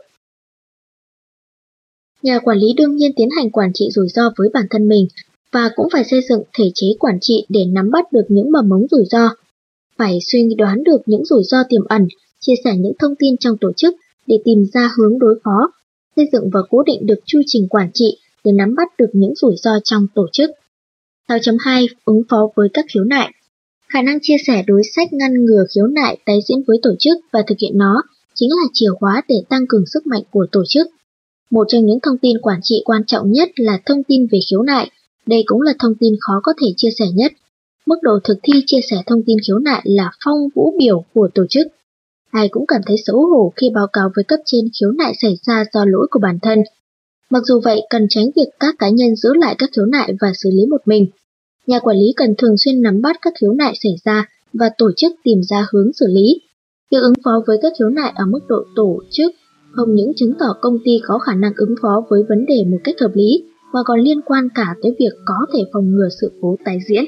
Nhà quản lý đương nhiên tiến hành quản trị rủi ro với bản thân mình và cũng phải xây dựng thể chế quản trị để nắm bắt được những mầm mống rủi ro. Phải suy đoán được những rủi ro tiềm ẩn, chia sẻ những thông tin trong tổ chức để tìm ra hướng đối phó, xây dựng và cố định được chu trình quản trị để nắm bắt được những rủi ro trong tổ chức. sáu chấm hai Ứng phó với các khiếu nại. Khả năng chia sẻ đối sách ngăn ngừa khiếu nại tái diễn với tổ chức và thực hiện nó chính là chìa khóa để tăng cường sức mạnh của tổ chức. Một trong những thông tin quản trị quan trọng nhất là thông tin về khiếu nại. Đây cũng là thông tin khó có thể chia sẻ nhất. Mức độ thực thi chia sẻ thông tin khiếu nại là phong vũ biểu của tổ chức. Ai cũng cảm thấy xấu hổ khi báo cáo với cấp trên khiếu nại xảy ra do lỗi của bản thân. Mặc dù vậy, cần tránh việc các cá nhân giữ lại các khiếu nại và xử lý một mình. Nhà quản lý cần thường xuyên nắm bắt các khiếu nại xảy ra và tổ chức tìm ra hướng xử lý. Việc ứng phó với các khiếu nại ở mức độ tổ chức không những chứng tỏ công ty có khả năng ứng phó với vấn đề một cách hợp lý, mà còn liên quan cả tới việc có thể phòng ngừa sự cố tái diễn.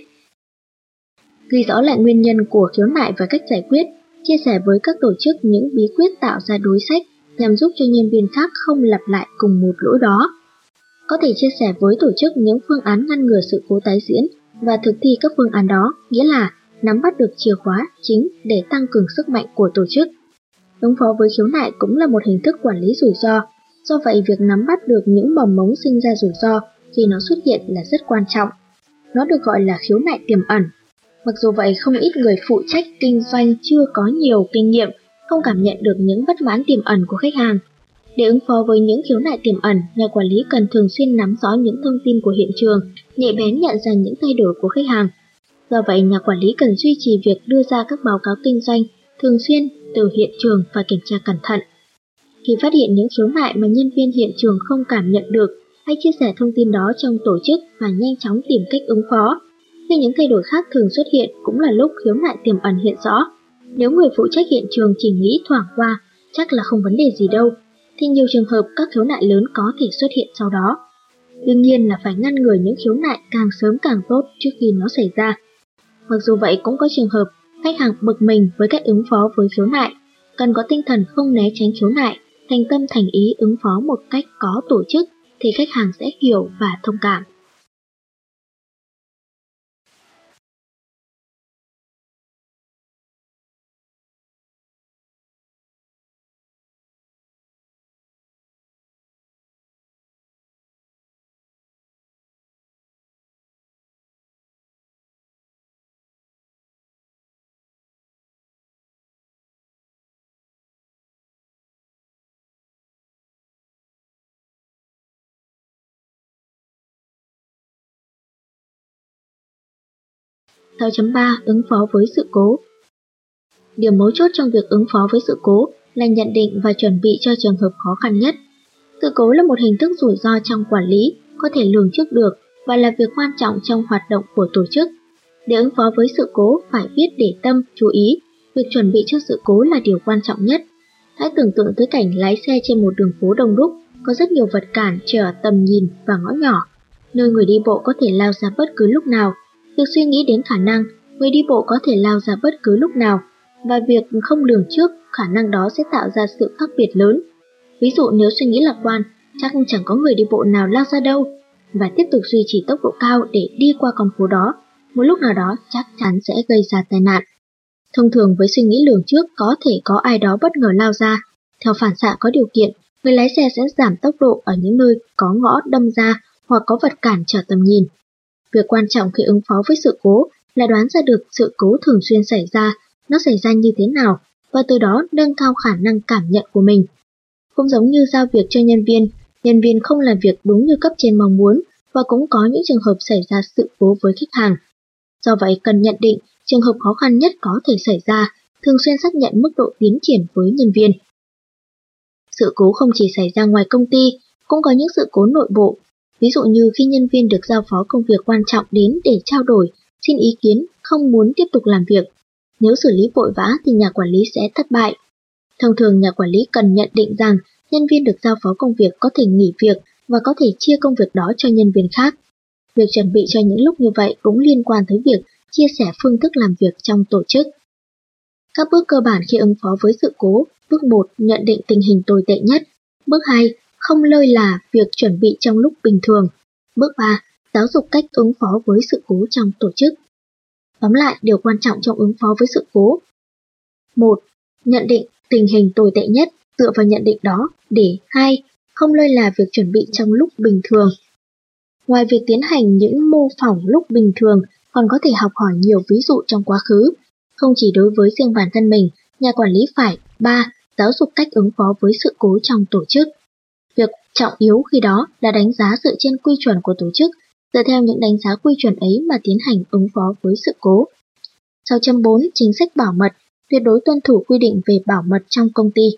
Ghi rõ lại nguyên nhân của khiếu nại và cách giải quyết, chia sẻ với các tổ chức những bí quyết tạo ra đối sách nhằm giúp cho nhân viên khác không lặp lại cùng một lỗi đó. Có thể chia sẻ với tổ chức những phương án ngăn ngừa sự cố tái diễn và thực thi các phương án đó, nghĩa là nắm bắt được chìa khóa chính để tăng cường sức mạnh của tổ chức. Ứng phó với khiếu nại cũng là một hình thức quản lý rủi ro, do vậy việc nắm bắt được những mầm mống sinh ra rủi ro khi nó xuất hiện là rất quan trọng. Nó được gọi là khiếu nại tiềm ẩn. Mặc dù vậy, không ít người phụ trách kinh doanh chưa có nhiều kinh nghiệm, không cảm nhận được những bất mãn tiềm ẩn của khách hàng. Để ứng phó với những khiếu nại tiềm ẩn, nhà quản lý cần thường xuyên nắm rõ những thông tin của hiện trường, nhạy bén nhận ra những thay đổi của khách hàng. Do vậy, nhà quản lý cần duy trì việc đưa ra các báo cáo kinh doanh thường xuyên từ hiện trường và kiểm tra cẩn thận. Khi phát hiện những khiếu nại mà nhân viên hiện trường không cảm nhận được, hãy chia sẻ thông tin đó trong tổ chức và nhanh chóng tìm cách ứng phó. Khi những thay đổi khác thường xuất hiện cũng là lúc khiếu nại tiềm ẩn hiện rõ. Nếu người phụ trách hiện trường chỉ nghĩ thoảng qua, chắc là không vấn đề gì đâu, thì nhiều trường hợp các khiếu nại lớn có thể xuất hiện sau đó. Đương nhiên là phải ngăn ngừa những khiếu nại càng sớm càng tốt trước khi nó xảy ra. Mặc dù vậy, cũng có trường hợp khách hàng bực mình với cách ứng phó với khiếu nại. Cần có tinh thần không né tránh khiếu nại, thành tâm thành ý ứng phó một cách có tổ chức thì khách hàng sẽ hiểu và thông cảm. sáu chấm ba Ứng phó với sự cố. Điểm mấu chốt trong việc ứng phó với sự cố là nhận định và chuẩn bị cho trường hợp khó khăn nhất. Sự cố là một hình thức rủi ro trong quản lý, có thể lường trước được và là việc quan trọng trong hoạt động của tổ chức. Để ứng phó với sự cố phải biết để tâm, chú ý, việc chuẩn bị cho sự cố là điều quan trọng nhất. Hãy tưởng tượng tới cảnh lái xe trên một đường phố đông đúc, có rất nhiều vật cản trở tầm nhìn và ngõ nhỏ, nơi người đi bộ có thể lao ra bất cứ lúc nào. Việc suy nghĩ đến khả năng người đi bộ có thể lao ra bất cứ lúc nào và việc không lường trước khả năng đó sẽ tạo ra sự khác biệt lớn. Ví dụ nếu suy nghĩ lạc quan, chắc chẳng có người đi bộ nào lao ra đâu, và tiếp tục duy trì tốc độ cao để đi qua con phố đó, một lúc nào đó chắc chắn sẽ gây ra tai nạn. Thông thường với suy nghĩ lường trước có thể có ai đó bất ngờ lao ra. Theo phản xạ có điều kiện, người lái xe sẽ giảm tốc độ ở những nơi có ngõ đâm ra hoặc có vật cản trở tầm nhìn. Việc quan trọng khi ứng phó với sự cố là đoán ra được sự cố thường xuyên xảy ra, nó xảy ra như thế nào, và từ đó nâng cao khả năng cảm nhận của mình. Cũng giống như giao việc cho nhân viên, nhân viên không làm việc đúng như cấp trên mong muốn và cũng có những trường hợp xảy ra sự cố với khách hàng. Do vậy cần nhận định trường hợp khó khăn nhất có thể xảy ra, thường xuyên xác nhận mức độ tiến triển với nhân viên. Sự cố không chỉ xảy ra ngoài công ty, cũng có những sự cố nội bộ. Ví dụ như khi nhân viên được giao phó công việc quan trọng đến để trao đổi, xin ý kiến, không muốn tiếp tục làm việc. Nếu xử lý vội vã thì nhà quản lý sẽ thất bại. Thông thường nhà quản lý cần nhận định rằng nhân viên được giao phó công việc có thể nghỉ việc và có thể chia công việc đó cho nhân viên khác. Việc chuẩn bị cho những lúc như vậy cũng liên quan tới việc chia sẻ phương thức làm việc trong tổ chức. Các bước cơ bản khi ứng phó với sự cố. Bước một. Nhận định tình hình tồi tệ nhất. Bước hai. Không lơi là việc chuẩn bị trong lúc bình thường. Bước ba. Giáo dục cách ứng phó với sự cố trong tổ chức. Tóm lại, điều quan trọng trong ứng phó với sự cố. một. Nhận định tình hình tồi tệ nhất, dựa vào nhận định đó để hai. Không lơi là việc chuẩn bị trong lúc bình thường. Ngoài việc tiến hành những mô phỏng lúc bình thường, còn có thể học hỏi nhiều ví dụ trong quá khứ. Không chỉ đối với riêng bản thân mình, nhà quản lý phải ba. Giáo dục cách ứng phó với sự cố trong tổ chức. Việc trọng yếu khi đó là đánh giá dựa trên quy chuẩn của tổ chức, dựa theo những đánh giá quy chuẩn ấy mà tiến hành ứng phó với sự cố. sáu chấm bốn. Chính sách bảo mật, tuyệt đối tuân thủ quy định về bảo mật trong công ty.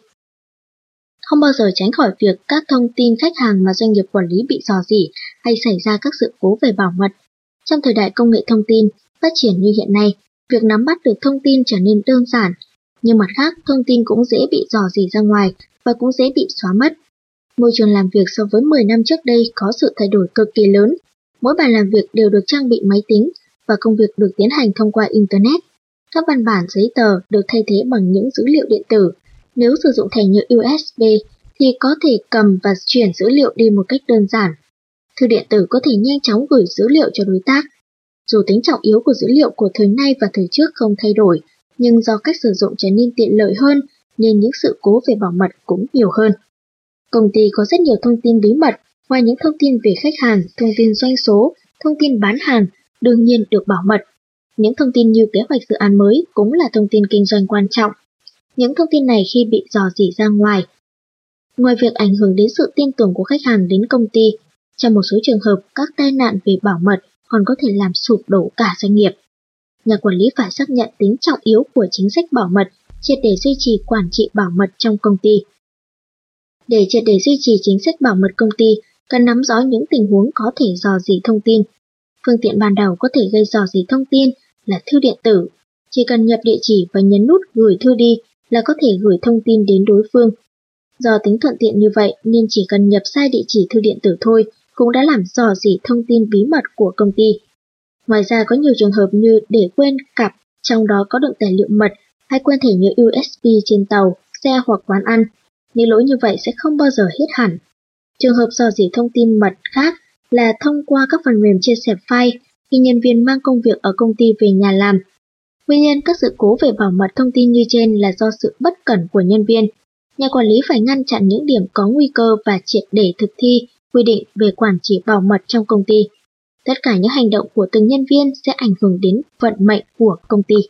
Không bao giờ tránh khỏi việc các thông tin khách hàng mà doanh nghiệp quản lý bị rò rỉ hay xảy ra các sự cố về bảo mật. Trong thời đại công nghệ thông tin phát triển như hiện nay, việc nắm bắt được thông tin trở nên đơn giản, nhưng mặt khác thông tin cũng dễ bị rò rỉ ra ngoài và cũng dễ bị xóa mất. Môi trường làm việc so với mười năm trước đây có sự thay đổi cực kỳ lớn. Mỗi bàn làm việc đều được trang bị máy tính và công việc được tiến hành thông qua Internet. Các văn bản giấy tờ được thay thế bằng những dữ liệu điện tử. Nếu sử dụng thẻ nhựa u ét bê thì có thể cầm và chuyển dữ liệu đi một cách đơn giản. Thư điện tử có thể nhanh chóng gửi dữ liệu cho đối tác. Dù tính trọng yếu của dữ liệu của thời nay và thời trước không thay đổi, nhưng do cách sử dụng trở nên tiện lợi hơn nên những sự cố về bảo mật cũng nhiều hơn. Công ty có rất nhiều thông tin bí mật, ngoài những thông tin về khách hàng, thông tin doanh số, thông tin bán hàng, đương nhiên được bảo mật. Những thông tin như kế hoạch dự án mới cũng là thông tin kinh doanh quan trọng. Những thông tin này khi bị rò rỉ ra ngoài, ngoài việc ảnh hưởng đến sự tin tưởng của khách hàng đến công ty, trong một số trường hợp các tai nạn về bảo mật còn có thể làm sụp đổ cả doanh nghiệp. Nhà quản lý phải xác nhận tính trọng yếu của chính sách bảo mật, triệt để duy trì quản trị bảo mật trong công ty. Để triệt để duy trì chính sách bảo mật công ty, cần nắm rõ những tình huống có thể rò rỉ thông tin. Phương tiện ban đầu có thể gây rò rỉ thông tin là thư điện tử. Chỉ cần nhập địa chỉ và nhấn nút gửi thư đi là có thể gửi thông tin đến đối phương. Do tính thuận tiện như vậy nên chỉ cần nhập sai địa chỉ thư điện tử thôi cũng đã làm rò rỉ thông tin bí mật của công ty. Ngoài ra có nhiều trường hợp như để quên cặp trong đó có đựng tài liệu mật hay quên thẻ nhựa u ét bê trên tàu, xe hoặc quán ăn. Những lỗi như vậy sẽ không bao giờ hết hẳn. Trường hợp rò rỉ thông tin mật khác là thông qua các phần mềm chia sẻ file khi nhân viên mang công việc ở công ty về nhà làm. Nguyên nhân các sự cố về bảo mật thông tin như trên là do sự bất cẩn của nhân viên. Nhà quản lý phải ngăn chặn những điểm có nguy cơ và triệt để thực thi quy định về quản trị bảo mật trong công ty. Tất cả những hành động của từng nhân viên sẽ ảnh hưởng đến vận mệnh của công ty.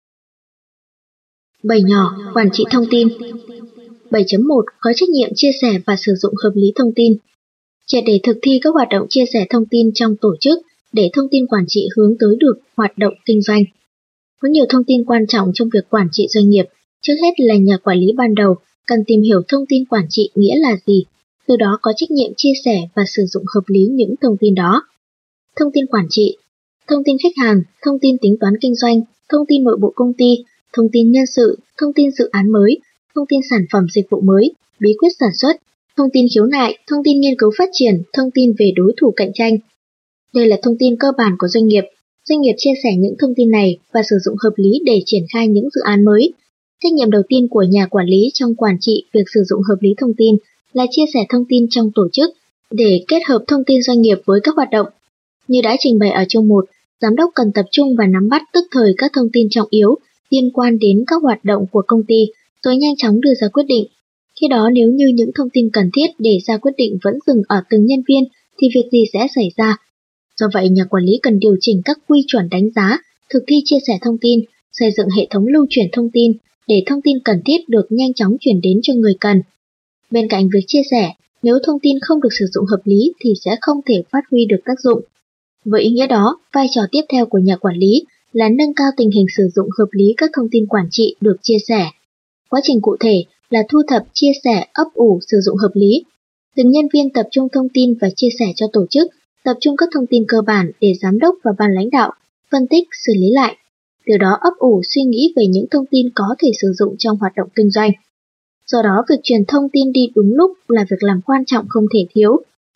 bảy nhỏ, quản trị thông tin. bảy chấm một. Có trách nhiệm chia sẻ và sử dụng hợp lý thông tin. Triệt để thực thi các hoạt động chia sẻ thông tin trong tổ chức để thông tin quản trị hướng tới được hoạt động kinh doanh. Có nhiều thông tin quan trọng trong việc quản trị doanh nghiệp. Trước hết là nhà quản lý ban đầu cần tìm hiểu thông tin quản trị nghĩa là gì, từ đó có trách nhiệm chia sẻ và sử dụng hợp lý những thông tin đó. Thông tin quản trị, thông tin khách hàng, thông tin tính toán kinh doanh, thông tin nội bộ công ty, thông tin nhân sự, thông tin dự án mới, thông tin sản phẩm dịch vụ mới, bí quyết sản xuất, thông tin khiếu nại, thông tin nghiên cứu phát triển, thông tin về đối thủ cạnh tranh. Đây là thông tin cơ bản của doanh nghiệp. Doanh nghiệp chia sẻ những thông tin này và sử dụng hợp lý để triển khai những dự án mới. Trách nhiệm đầu tiên của nhà quản lý trong quản trị việc sử dụng hợp lý thông tin là chia sẻ thông tin trong tổ chức để kết hợp thông tin doanh nghiệp với các hoạt động. Như đã trình bày ở chương một, giám đốc cần tập trung và nắm bắt tức thời các thông tin trọng yếu liên quan đến các hoạt động của công ty rồi nhanh chóng đưa ra quyết định. Khi đó nếu như những thông tin cần thiết để ra quyết định vẫn dừng ở từng nhân viên thì việc gì sẽ xảy ra? Do vậy, nhà quản lý cần điều chỉnh các quy chuẩn đánh giá, thực thi chia sẻ thông tin, xây dựng hệ thống lưu chuyển thông tin để thông tin cần thiết được nhanh chóng chuyển đến cho người cần. Bên cạnh việc chia sẻ, nếu thông tin không được sử dụng hợp lý thì sẽ không thể phát huy được tác dụng. Với ý nghĩa đó, vai trò tiếp theo của nhà quản lý là nâng cao tình hình sử dụng hợp lý các thông tin quản trị được chia sẻ. Quá trình cụ thể là thu thập, chia sẻ, ấp ủ, sử dụng hợp lý. Từng nhân viên tập trung thông tin và chia sẻ cho tổ chức, tập trung các thông tin cơ bản để giám đốc và ban lãnh đạo phân tích, xử lý lại. Từ đó ấp ủ suy nghĩ về những thông tin có thể sử dụng trong hoạt động kinh doanh. Do đó, việc truyền thông tin đi đúng lúc là việc làm quan trọng không thể thiếu.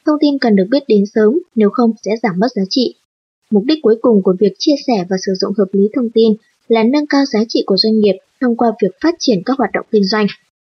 Thông tin cần được biết đến sớm, nếu không sẽ giảm mất giá trị. Mục đích cuối cùng của việc chia sẻ và sử dụng hợp lý thông tin là nâng cao giá trị của doanh nghiệp thông qua việc phát triển các hoạt động kinh doanh.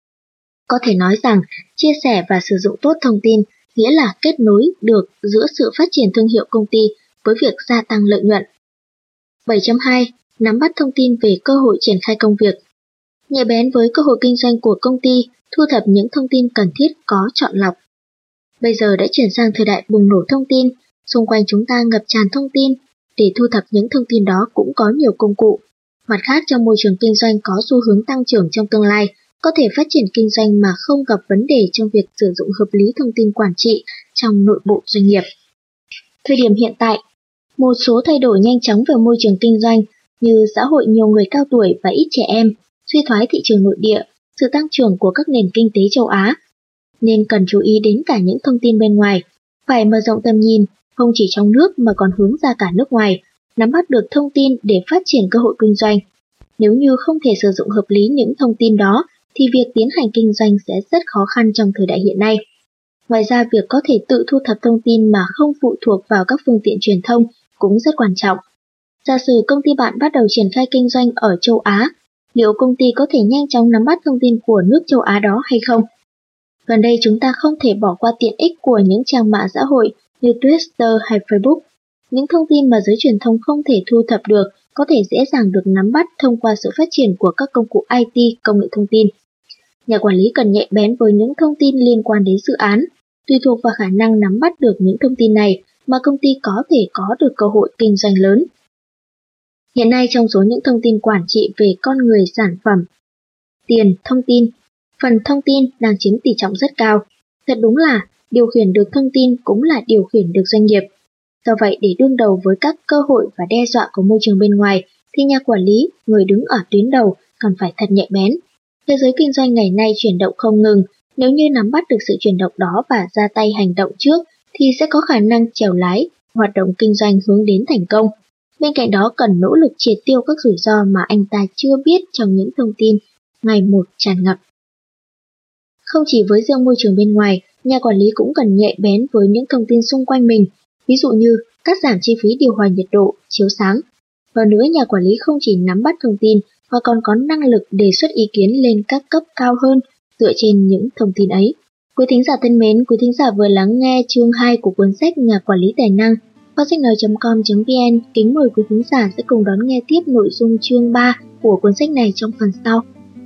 Có thể nói rằng, chia sẻ và sử dụng tốt thông tin nghĩa là kết nối được giữa sự phát triển thương hiệu công ty với việc gia tăng lợi nhuận. bảy chấm hai. Nắm bắt thông tin về cơ hội triển khai công việc. Nhạy bén với cơ hội kinh doanh của công ty, thu thập những thông tin cần thiết có chọn lọc. Bây giờ đã chuyển sang thời đại bùng nổ thông tin, xung quanh chúng ta ngập tràn thông tin, để thu thập những thông tin đó cũng có nhiều công cụ. Mặt khác, trong môi trường kinh doanh có xu hướng tăng trưởng trong tương lai, có thể phát triển kinh doanh mà không gặp vấn đề trong việc sử dụng hợp lý thông tin quản trị trong nội bộ doanh nghiệp. Thời điểm hiện tại, một số thay đổi nhanh chóng về môi trường kinh doanh như xã hội nhiều người cao tuổi và ít trẻ em, suy thoái thị trường nội địa, sự tăng trưởng của các nền kinh tế châu Á, nên cần chú ý đến cả những thông tin bên ngoài, phải mở rộng tầm nhìn, không chỉ trong nước mà còn hướng ra cả nước ngoài, nắm bắt được thông tin để phát triển cơ hội kinh doanh. Nếu như không thể sử dụng hợp lý những thông tin đó, thì việc tiến hành kinh doanh sẽ rất khó khăn trong thời đại hiện nay. Ngoài ra, việc có thể tự thu thập thông tin mà không phụ thuộc vào các phương tiện truyền thông cũng rất quan trọng. Giả sử công ty bạn bắt đầu triển khai kinh doanh ở châu Á, liệu công ty có thể nhanh chóng nắm bắt thông tin của nước châu Á đó hay không? Gần đây chúng ta không thể bỏ qua tiện ích của những trang mạng xã hội như Twitter hay Facebook. Những thông tin mà giới truyền thông không thể thu thập được có thể dễ dàng được nắm bắt thông qua sự phát triển của các công cụ i tê, công nghệ thông tin. Nhà quản lý cần nhạy bén với những thông tin liên quan đến dự án, tùy thuộc vào khả năng nắm bắt được những thông tin này mà công ty có thể có được cơ hội kinh doanh lớn. Hiện nay trong số những thông tin quản trị về con người, sản phẩm, tiền, thông tin, phần thông tin đang chiếm tỷ trọng rất cao. Thật đúng là điều khiển được thông tin cũng là điều khiển được doanh nghiệp. Do vậy, để đương đầu với các cơ hội và đe dọa của môi trường bên ngoài, thì nhà quản lý, người đứng ở tuyến đầu, cần phải thật nhạy bén. Thế giới kinh doanh ngày nay chuyển động không ngừng, nếu như nắm bắt được sự chuyển động đó và ra tay hành động trước, thì sẽ có khả năng chèo lái, hoạt động kinh doanh hướng đến thành công. Bên cạnh đó cần nỗ lực triệt tiêu các rủi ro mà anh ta chưa biết trong những thông tin ngày một tràn ngập. Không chỉ với riêng môi trường bên ngoài, nhà quản lý cũng cần nhạy bén với những thông tin xung quanh mình, ví dụ như cắt giảm chi phí điều hòa nhiệt độ, chiếu sáng. Hơn nữa, nhà quản lý không chỉ nắm bắt thông tin mà còn có năng lực đề xuất ý kiến lên các cấp cao hơn dựa trên những thông tin ấy. Quý thính giả thân mến, quý thính giả vừa lắng nghe chương hai của cuốn sách Nhà quản lý tài năng. Kho sách nói chấm com chấm vn kính mời quý thính giả sẽ cùng đón nghe tiếp nội dung chương ba của cuốn sách này trong phần sau.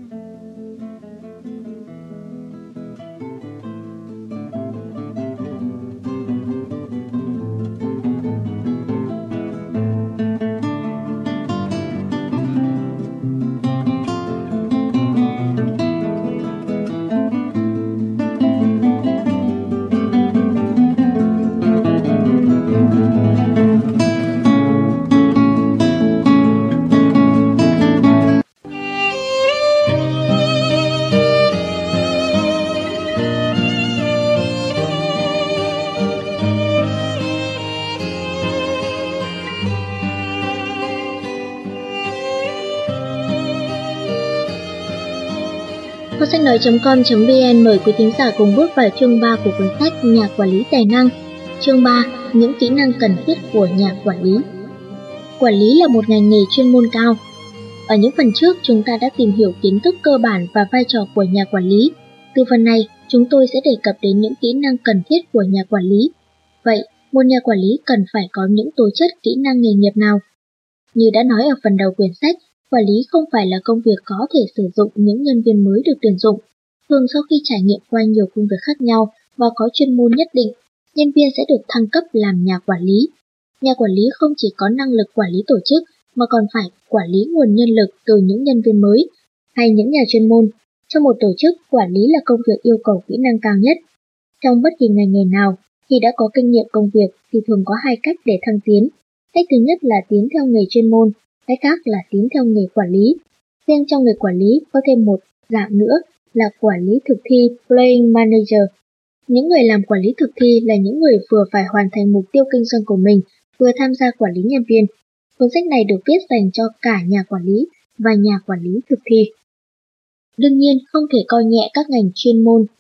Kho sách nói chấm com chấm vn mời quý thính giả cùng bước vào chương ba của cuốn sách Nhà quản lý tài năng. Chương ba. Những kỹ năng cần thiết của nhà quản lý. Quản lý là một ngành nghề chuyên môn cao. Ở những phần trước, chúng ta đã tìm hiểu kiến thức cơ bản và vai trò của nhà quản lý. Từ phần này, chúng tôi sẽ đề cập đến những kỹ năng cần thiết của nhà quản lý. Vậy, một nhà quản lý cần phải có những tố chất kỹ năng nghề nghiệp nào? Như đã nói ở phần đầu quyển sách, quản lý không phải là công việc có thể sử dụng những nhân viên mới được tuyển dụng. Thường sau khi trải nghiệm qua nhiều công việc khác nhau và có chuyên môn nhất định, nhân viên sẽ được thăng cấp làm nhà quản lý. Nhà quản lý không chỉ có năng lực quản lý tổ chức mà còn phải quản lý nguồn nhân lực từ những nhân viên mới hay những nhà chuyên môn. Trong một tổ chức, quản lý là công việc yêu cầu kỹ năng cao nhất. Trong bất kỳ ngành nghề nào, khi đã có kinh nghiệm công việc thì thường có hai cách để thăng tiến. Cách thứ nhất là tiến theo nghề chuyên môn, cách khác là tiến theo nghề quản lý. Riêng trong nghề quản lý có thêm một dạng nữa là quản lý thực thi, playing manager. Những người làm quản lý thực thi là những người vừa phải hoàn thành mục tiêu kinh doanh của mình, vừa tham gia quản lý nhân viên. Cuốn sách này được viết dành cho cả nhà quản lý và nhà quản lý thực thi. Đương nhiên, không thể coi nhẹ các ngành chuyên môn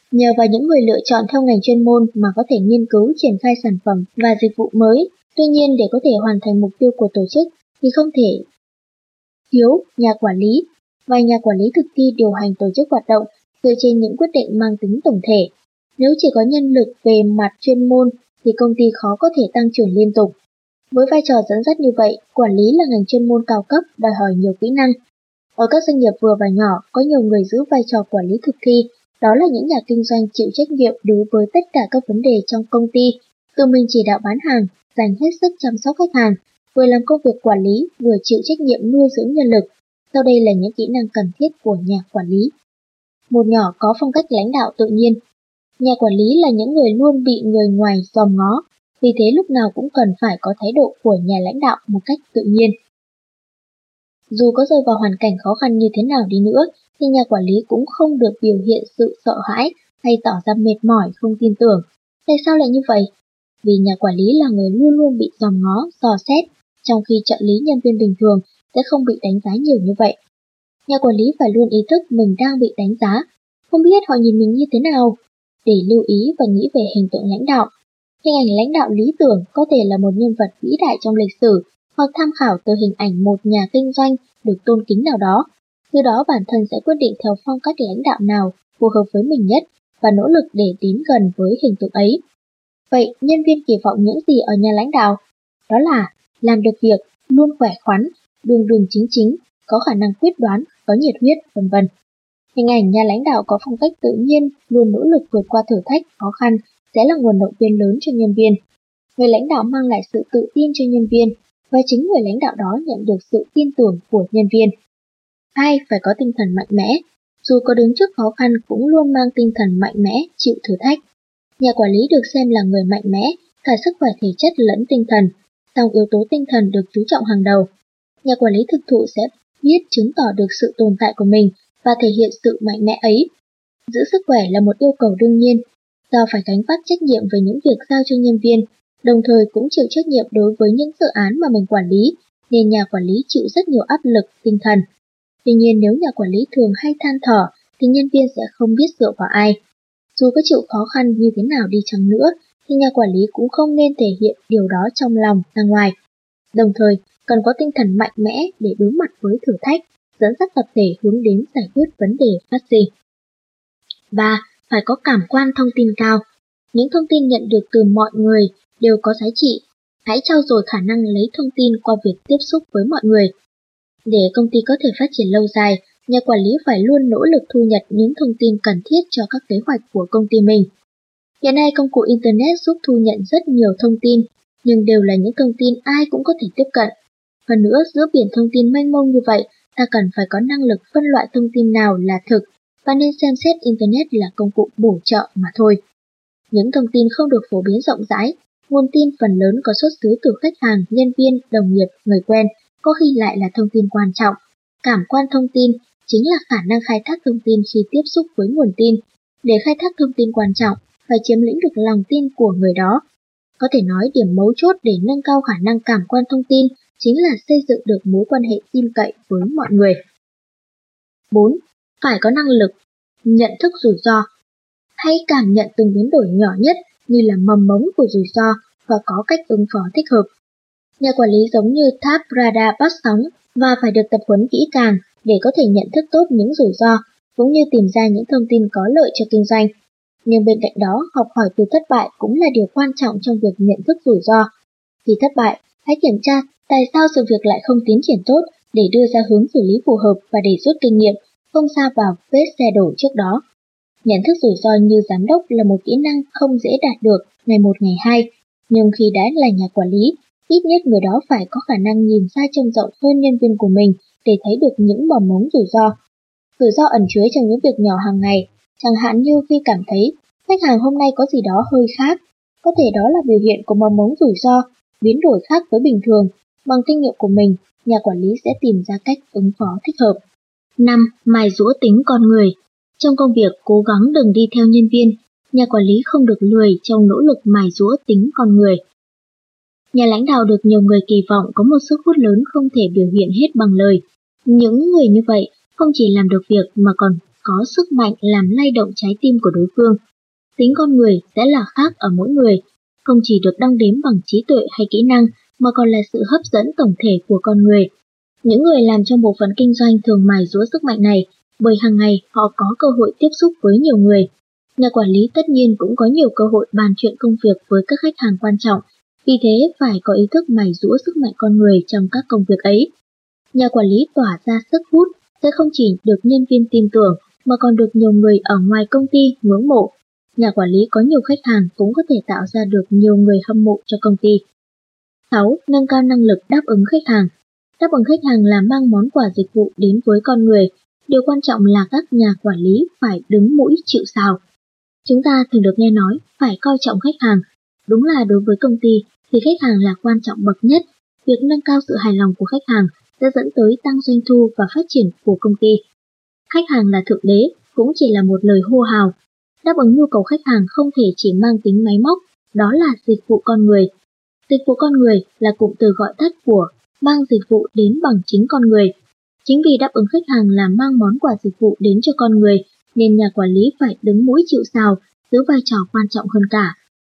Nhờ vào những người lựa chọn theo ngành chuyên môn mà có thể nghiên cứu triển khai sản phẩm và dịch vụ mới. Tuy nhiên, để có thể hoàn thành mục tiêu của tổ chức thì không thể thiếu nhà quản lý, và nhà quản lý thực thi điều hành tổ chức hoạt động dựa trên những quyết định mang tính tổng thể. Nếu chỉ có nhân lực về mặt chuyên môn thì công ty khó có thể tăng trưởng liên tục. Với vai trò dẫn dắt như vậy, quản lý là ngành chuyên môn cao cấp, đòi hỏi nhiều kỹ năng. Ở các doanh nghiệp vừa và nhỏ, có nhiều người giữ vai trò quản lý thực thi, đó là những nhà kinh doanh chịu trách nhiệm đối với tất cả các vấn đề trong công ty, tự mình chỉ đạo bán hàng, dành hết sức chăm sóc khách hàng, vừa làm công việc quản lý, vừa chịu trách nhiệm nuôi dưỡng nhân lực. Sau đây là những kỹ năng cần thiết của nhà quản lý. Một nhỏ có phong cách lãnh đạo tự nhiên. Nhà quản lý là những người luôn bị người ngoài dòm ngó, vì thế lúc nào cũng cần phải có thái độ của nhà lãnh đạo một cách tự nhiên. Dù có rơi vào hoàn cảnh khó khăn như thế nào đi nữa, thì nhà quản lý cũng không được biểu hiện sự sợ hãi hay tỏ ra mệt mỏi không tin tưởng. Tại sao lại như vậy? Vì nhà quản lý là người luôn luôn bị dòm ngó, dò xét, trong khi trợ lý nhân viên bình thường sẽ không bị đánh giá nhiều như vậy. Nhà quản lý phải luôn ý thức mình đang bị đánh giá, không biết họ nhìn mình như thế nào, để lưu ý và nghĩ về hình tượng lãnh đạo. Hình ảnh lãnh đạo lý tưởng có thể là một nhân vật vĩ đại trong lịch sử, hoặc tham khảo từ hình ảnh một nhà kinh doanh được tôn kính nào đó. Từ đó bản thân sẽ quyết định theo phong cách lãnh đạo nào phù hợp với mình nhất và nỗ lực để đến gần với hình tượng ấy. Vậy nhân viên kỳ vọng những gì ở nhà lãnh đạo? Đó là làm được việc, luôn khỏe khoắn, đường đường chính chính, có khả năng quyết đoán, có nhiệt huyết, vân vân. Hình ảnh nhà lãnh đạo có phong cách tự nhiên, luôn nỗ lực vượt qua thử thách, khó khăn sẽ là nguồn động viên lớn cho nhân viên. Người lãnh đạo mang lại sự tự tin cho nhân viên, và chính người lãnh đạo đó nhận được sự tin tưởng của nhân viên. Hai, phải có tinh thần mạnh mẽ. Dù có đứng trước khó khăn cũng luôn mang tinh thần mạnh mẽ, chịu thử thách. Nhà quản lý được xem là người mạnh mẽ, cả sức khỏe thể chất lẫn tinh thần, song yếu tố tinh thần được chú trọng hàng đầu. Nhà quản lý thực thụ sẽ biết chứng tỏ được sự tồn tại của mình và thể hiện sự mạnh mẽ ấy. Giữ sức khỏe là một yêu cầu đương nhiên, do phải gánh vác trách nhiệm về những việc giao cho nhân viên, đồng thời cũng chịu trách nhiệm đối với những dự án mà mình quản lý, nên nhà quản lý chịu rất nhiều áp lực tinh thần. Tuy nhiên nếu nhà quản lý thường hay than thở, thì nhân viên sẽ không biết dựa vào ai. Dù có chịu khó khăn như thế nào đi chăng nữa, thì nhà quản lý cũng không nên thể hiện điều đó trong lòng ra ngoài. Đồng thời, cần có tinh thần mạnh mẽ để đối mặt với thử thách, dẫn dắt tập thể hướng đến giải quyết vấn đề phát sinh. Ba. Phải có cảm quan thông tin cao. Những thông tin nhận được từ mọi người đều có giá trị. Hãy trau dồi khả năng lấy thông tin qua việc tiếp xúc với mọi người. Để công ty có thể phát triển lâu dài, nhà quản lý phải luôn nỗ lực thu nhận những thông tin cần thiết cho các kế hoạch của công ty mình. Hiện nay công cụ Internet giúp thu nhận rất nhiều thông tin, nhưng đều là những thông tin ai cũng có thể tiếp cận. Hơn nữa, giữa biển thông tin mênh mông như vậy, ta cần phải có năng lực phân loại thông tin nào là thực, và nên xem xét Internet là công cụ bổ trợ mà thôi. Những thông tin không được phổ biến rộng rãi, nguồn tin phần lớn có xuất xứ từ khách hàng, nhân viên, đồng nghiệp, người quen, có khi lại là thông tin quan trọng. Cảm quan thông tin chính là khả năng khai thác thông tin khi tiếp xúc với nguồn tin. Để khai thác thông tin quan trọng, phải chiếm lĩnh được lòng tin của người đó. Có thể nói điểm mấu chốt để nâng cao khả năng cảm quan thông tin chính là xây dựng được mối quan hệ tin cậy với mọi người. Bốn. Phải có năng lực nhận thức rủi ro. Hãy cảm nhận từng biến đổi nhỏ nhất như là mầm mống của rủi ro và có cách ứng phó thích hợp. Nhà quản lý giống như tháp radar bắt sóng và phải được tập huấn kỹ càng để có thể nhận thức tốt những rủi ro, cũng như tìm ra những thông tin có lợi cho kinh doanh. Nhưng bên cạnh đó, học hỏi từ thất bại cũng là điều quan trọng trong việc nhận thức rủi ro. Khi thất bại, hãy kiểm tra tại sao sự việc lại không tiến triển tốt để đưa ra hướng xử lý phù hợp và để rút kinh nghiệm, không sa vào vết xe đổ trước đó. Nhận thức rủi ro như giám đốc là một kỹ năng không dễ đạt được ngày một ngày hai, nhưng khi đã là nhà quản lý, ít nhất người đó phải có khả năng nhìn xa trông rộng hơn nhân viên của mình để thấy được những mầm mống rủi ro. Rủi ro ẩn chứa trong những việc nhỏ hàng ngày, chẳng hạn như khi cảm thấy khách hàng hôm nay có gì đó hơi khác, có thể đó là biểu hiện của mầm mống rủi ro, biến đổi khác với bình thường. Bằng kinh nghiệm của mình, nhà quản lý sẽ tìm ra cách ứng phó thích hợp. Năm. Mài giũa tính con người. Trong công việc, cố gắng đừng đi theo nhân viên, nhà quản lý không được lười trong nỗ lực mài giũa tính con người. Nhà lãnh đạo được nhiều người kỳ vọng có một sức hút lớn không thể biểu hiện hết bằng lời. Những người như vậy không chỉ làm được việc mà còn có sức mạnh làm lay động trái tim của đối phương. Tính con người sẽ là khác ở mỗi người, không chỉ được đong đếm bằng trí tuệ hay kỹ năng mà còn là sự hấp dẫn tổng thể của con người. Những người làm trong bộ phận kinh doanh thường mài giũa sức mạnh này, bởi hàng ngày họ có cơ hội tiếp xúc với nhiều người. Nhà quản lý tất nhiên cũng có nhiều cơ hội bàn chuyện công việc với các khách hàng quan trọng, vì thế phải có ý thức mài giũa sức mạnh con người trong các công việc ấy. Nhà quản lý tỏa ra sức hút sẽ không chỉ được nhân viên tin tưởng mà còn được nhiều người ở ngoài công ty ngưỡng mộ. Nhà quản lý có nhiều khách hàng cũng có thể tạo ra được nhiều người hâm mộ cho công ty. sáu. Nâng cao năng lực đáp ứng khách hàng. Đáp ứng khách hàng là mang món quà dịch vụ đến với con người. Điều quan trọng là các nhà quản lý phải đứng mũi chịu sào. Chúng ta thường được nghe nói phải coi trọng khách hàng. Đúng là đối với công ty thì khách hàng là quan trọng bậc nhất. Việc nâng cao sự hài lòng của khách hàng sẽ dẫn tới tăng doanh thu và phát triển của công ty. Khách hàng là thượng đế cũng chỉ là một lời hô hào. Đáp ứng nhu cầu khách hàng không thể chỉ mang tính máy móc, đó là dịch vụ con người. Dịch vụ con người là cụm từ gọi tắt của mang dịch vụ đến bằng chính con người. Chính vì đáp ứng khách hàng là mang món quà dịch vụ đến cho con người, nên nhà quản lý phải đứng mũi chịu sào, giữ vai trò quan trọng hơn cả.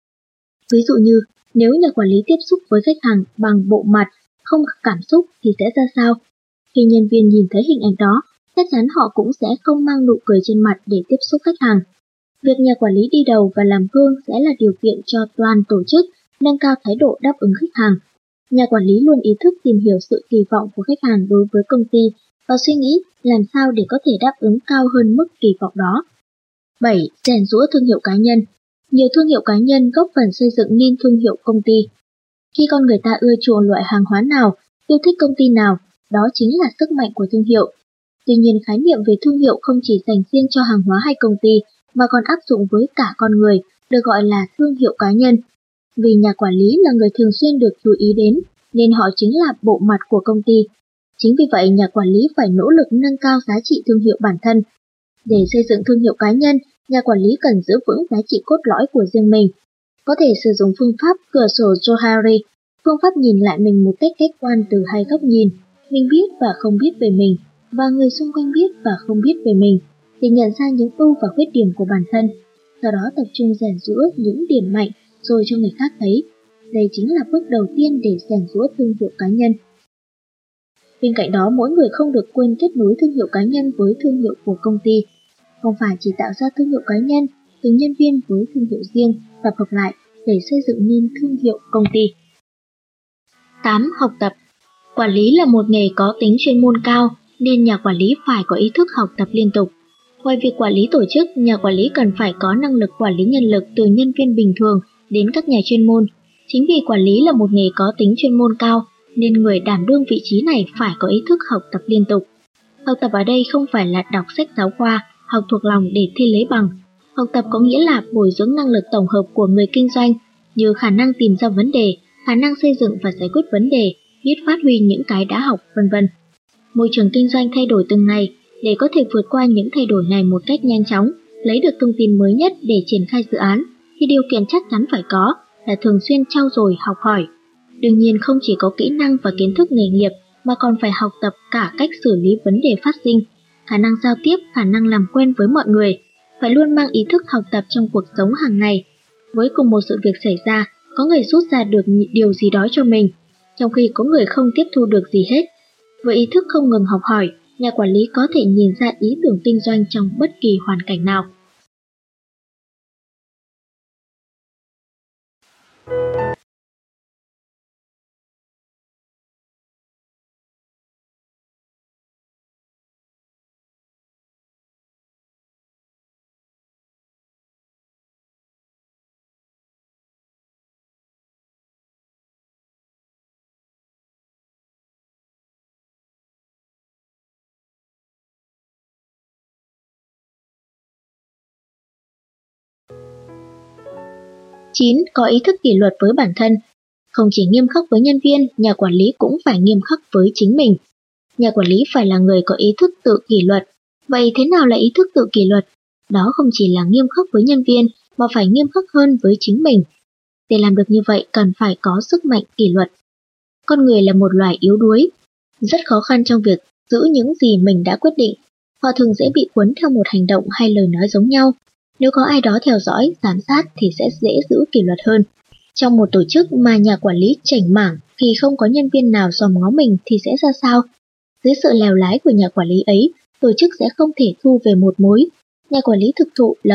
Ví dụ như, nếu nhà quản lý tiếp xúc với khách hàng bằng bộ mặt, không cảm xúc thì sẽ ra sao? Khi nhân viên nhìn thấy hình ảnh đó, chắc chắn họ cũng sẽ không mang nụ cười trên mặt để tiếp xúc khách hàng. Việc nhà quản lý đi đầu và làm gương sẽ là điều kiện cho toàn tổ chức nâng cao thái độ đáp ứng khách hàng. Nhà quản lý luôn ý thức tìm hiểu sự kỳ vọng của khách hàng đối với công ty và suy nghĩ làm sao để có thể đáp ứng cao hơn mức kỳ vọng đó. bảy. Rèn giũa thương hiệu cá nhân. Nhiều thương hiệu cá nhân góp phần xây dựng nên thương hiệu công ty. Khi con người ta ưa chuộng loại hàng hóa nào, yêu thích công ty nào, đó chính là sức mạnh của thương hiệu. Tuy nhiên, khái niệm về thương hiệu không chỉ dành riêng cho hàng hóa hay công ty, mà còn áp dụng với cả con người, được gọi là thương hiệu cá nhân. Vì nhà quản lý là người thường xuyên được chú ý đến, nên họ chính là bộ mặt của công ty. Chính vì vậy, nhà quản lý phải nỗ lực nâng cao giá trị thương hiệu bản thân. Để xây dựng thương hiệu cá nhân, nhà quản lý cần giữ vững giá trị cốt lõi của riêng mình. Có thể sử dụng phương pháp cửa sổ Johari, phương pháp nhìn lại mình một cách khách quan từ hai góc nhìn, mình biết và không biết về mình, và người xung quanh biết và không biết về mình, để nhận ra những ưu và khuyết điểm của bản thân, sau đó tập trung rèn giũa những điểm mạnh rồi cho người khác thấy. Đây chính là bước đầu tiên để rèn giũa thương hiệu cá nhân. Bên cạnh đó, mỗi người không được quên kết nối thương hiệu cá nhân với thương hiệu của công ty. Không phải chỉ tạo ra thương hiệu cá nhân, từng nhân viên với thương hiệu riêng tập hợp lại để xây dựng nên thương hiệu công ty. tám. Học tập. Quản lý là một nghề có tính chuyên môn cao, nên nhà quản lý phải có ý thức học tập liên tục. Ngoài việc quản lý tổ chức, nhà quản lý cần phải có năng lực quản lý nhân lực từ nhân viên bình thường đến các nhà chuyên môn. Chính vì quản lý là một nghề có tính chuyên môn cao, nên người đảm đương vị trí này phải có ý thức học tập liên tục. Học tập ở đây không phải là đọc sách giáo khoa, học thuộc lòng để thi lấy bằng. Học tập có nghĩa là bồi dưỡng năng lực tổng hợp của người kinh doanh, như khả năng tìm ra vấn đề, khả năng xây dựng và giải quyết vấn đề, biết phát huy những cái đã học, vân vân. Môi trường kinh doanh thay đổi từng ngày, để có thể vượt qua những thay đổi này một cách nhanh chóng, lấy được thông tin mới nhất để triển khai dự án, thì điều kiện chắc chắn phải có là thường xuyên trau dồi học hỏi. Đương nhiên không chỉ có kỹ năng và kiến thức nghề nghiệp mà còn phải học tập cả cách xử lý vấn đề phát sinh, khả năng giao tiếp, khả năng làm quen với mọi người, phải luôn mang ý thức học tập trong cuộc sống hàng ngày. Với cùng một sự việc xảy ra, có người rút ra được điều gì đó cho mình, trong khi có người không tiếp thu được gì hết. Với ý thức không ngừng học hỏi, nhà quản lý có thể nhìn ra ý tưởng kinh doanh trong bất kỳ hoàn cảnh nào. chín. Có ý thức kỷ luật với bản thân. Không chỉ nghiêm khắc với nhân viên, nhà quản lý cũng phải nghiêm khắc với chính mình. Nhà quản lý phải là người có ý thức tự kỷ luật. Vậy thế nào là ý thức tự kỷ luật? Đó không chỉ là nghiêm khắc với nhân viên, mà phải nghiêm khắc hơn với chính mình. Để làm được như vậy cần phải có sức mạnh kỷ luật. Con người là một loài yếu đuối, rất khó khăn trong việc giữ những gì mình đã quyết định. Họ thường dễ bị cuốn theo một hành động hay lời nói giống nhau. Nếu có ai đó theo dõi, giám sát thì sẽ dễ giữ kỷ luật hơn. Trong một tổ chức mà nhà quản lý chảnh mảng khi không có nhân viên nào dòm ngó mình thì sẽ ra sao? Dưới sự lèo lái của nhà quản lý ấy, tổ chức sẽ không thể thu về một mối. Nhà quản lý thực thụ là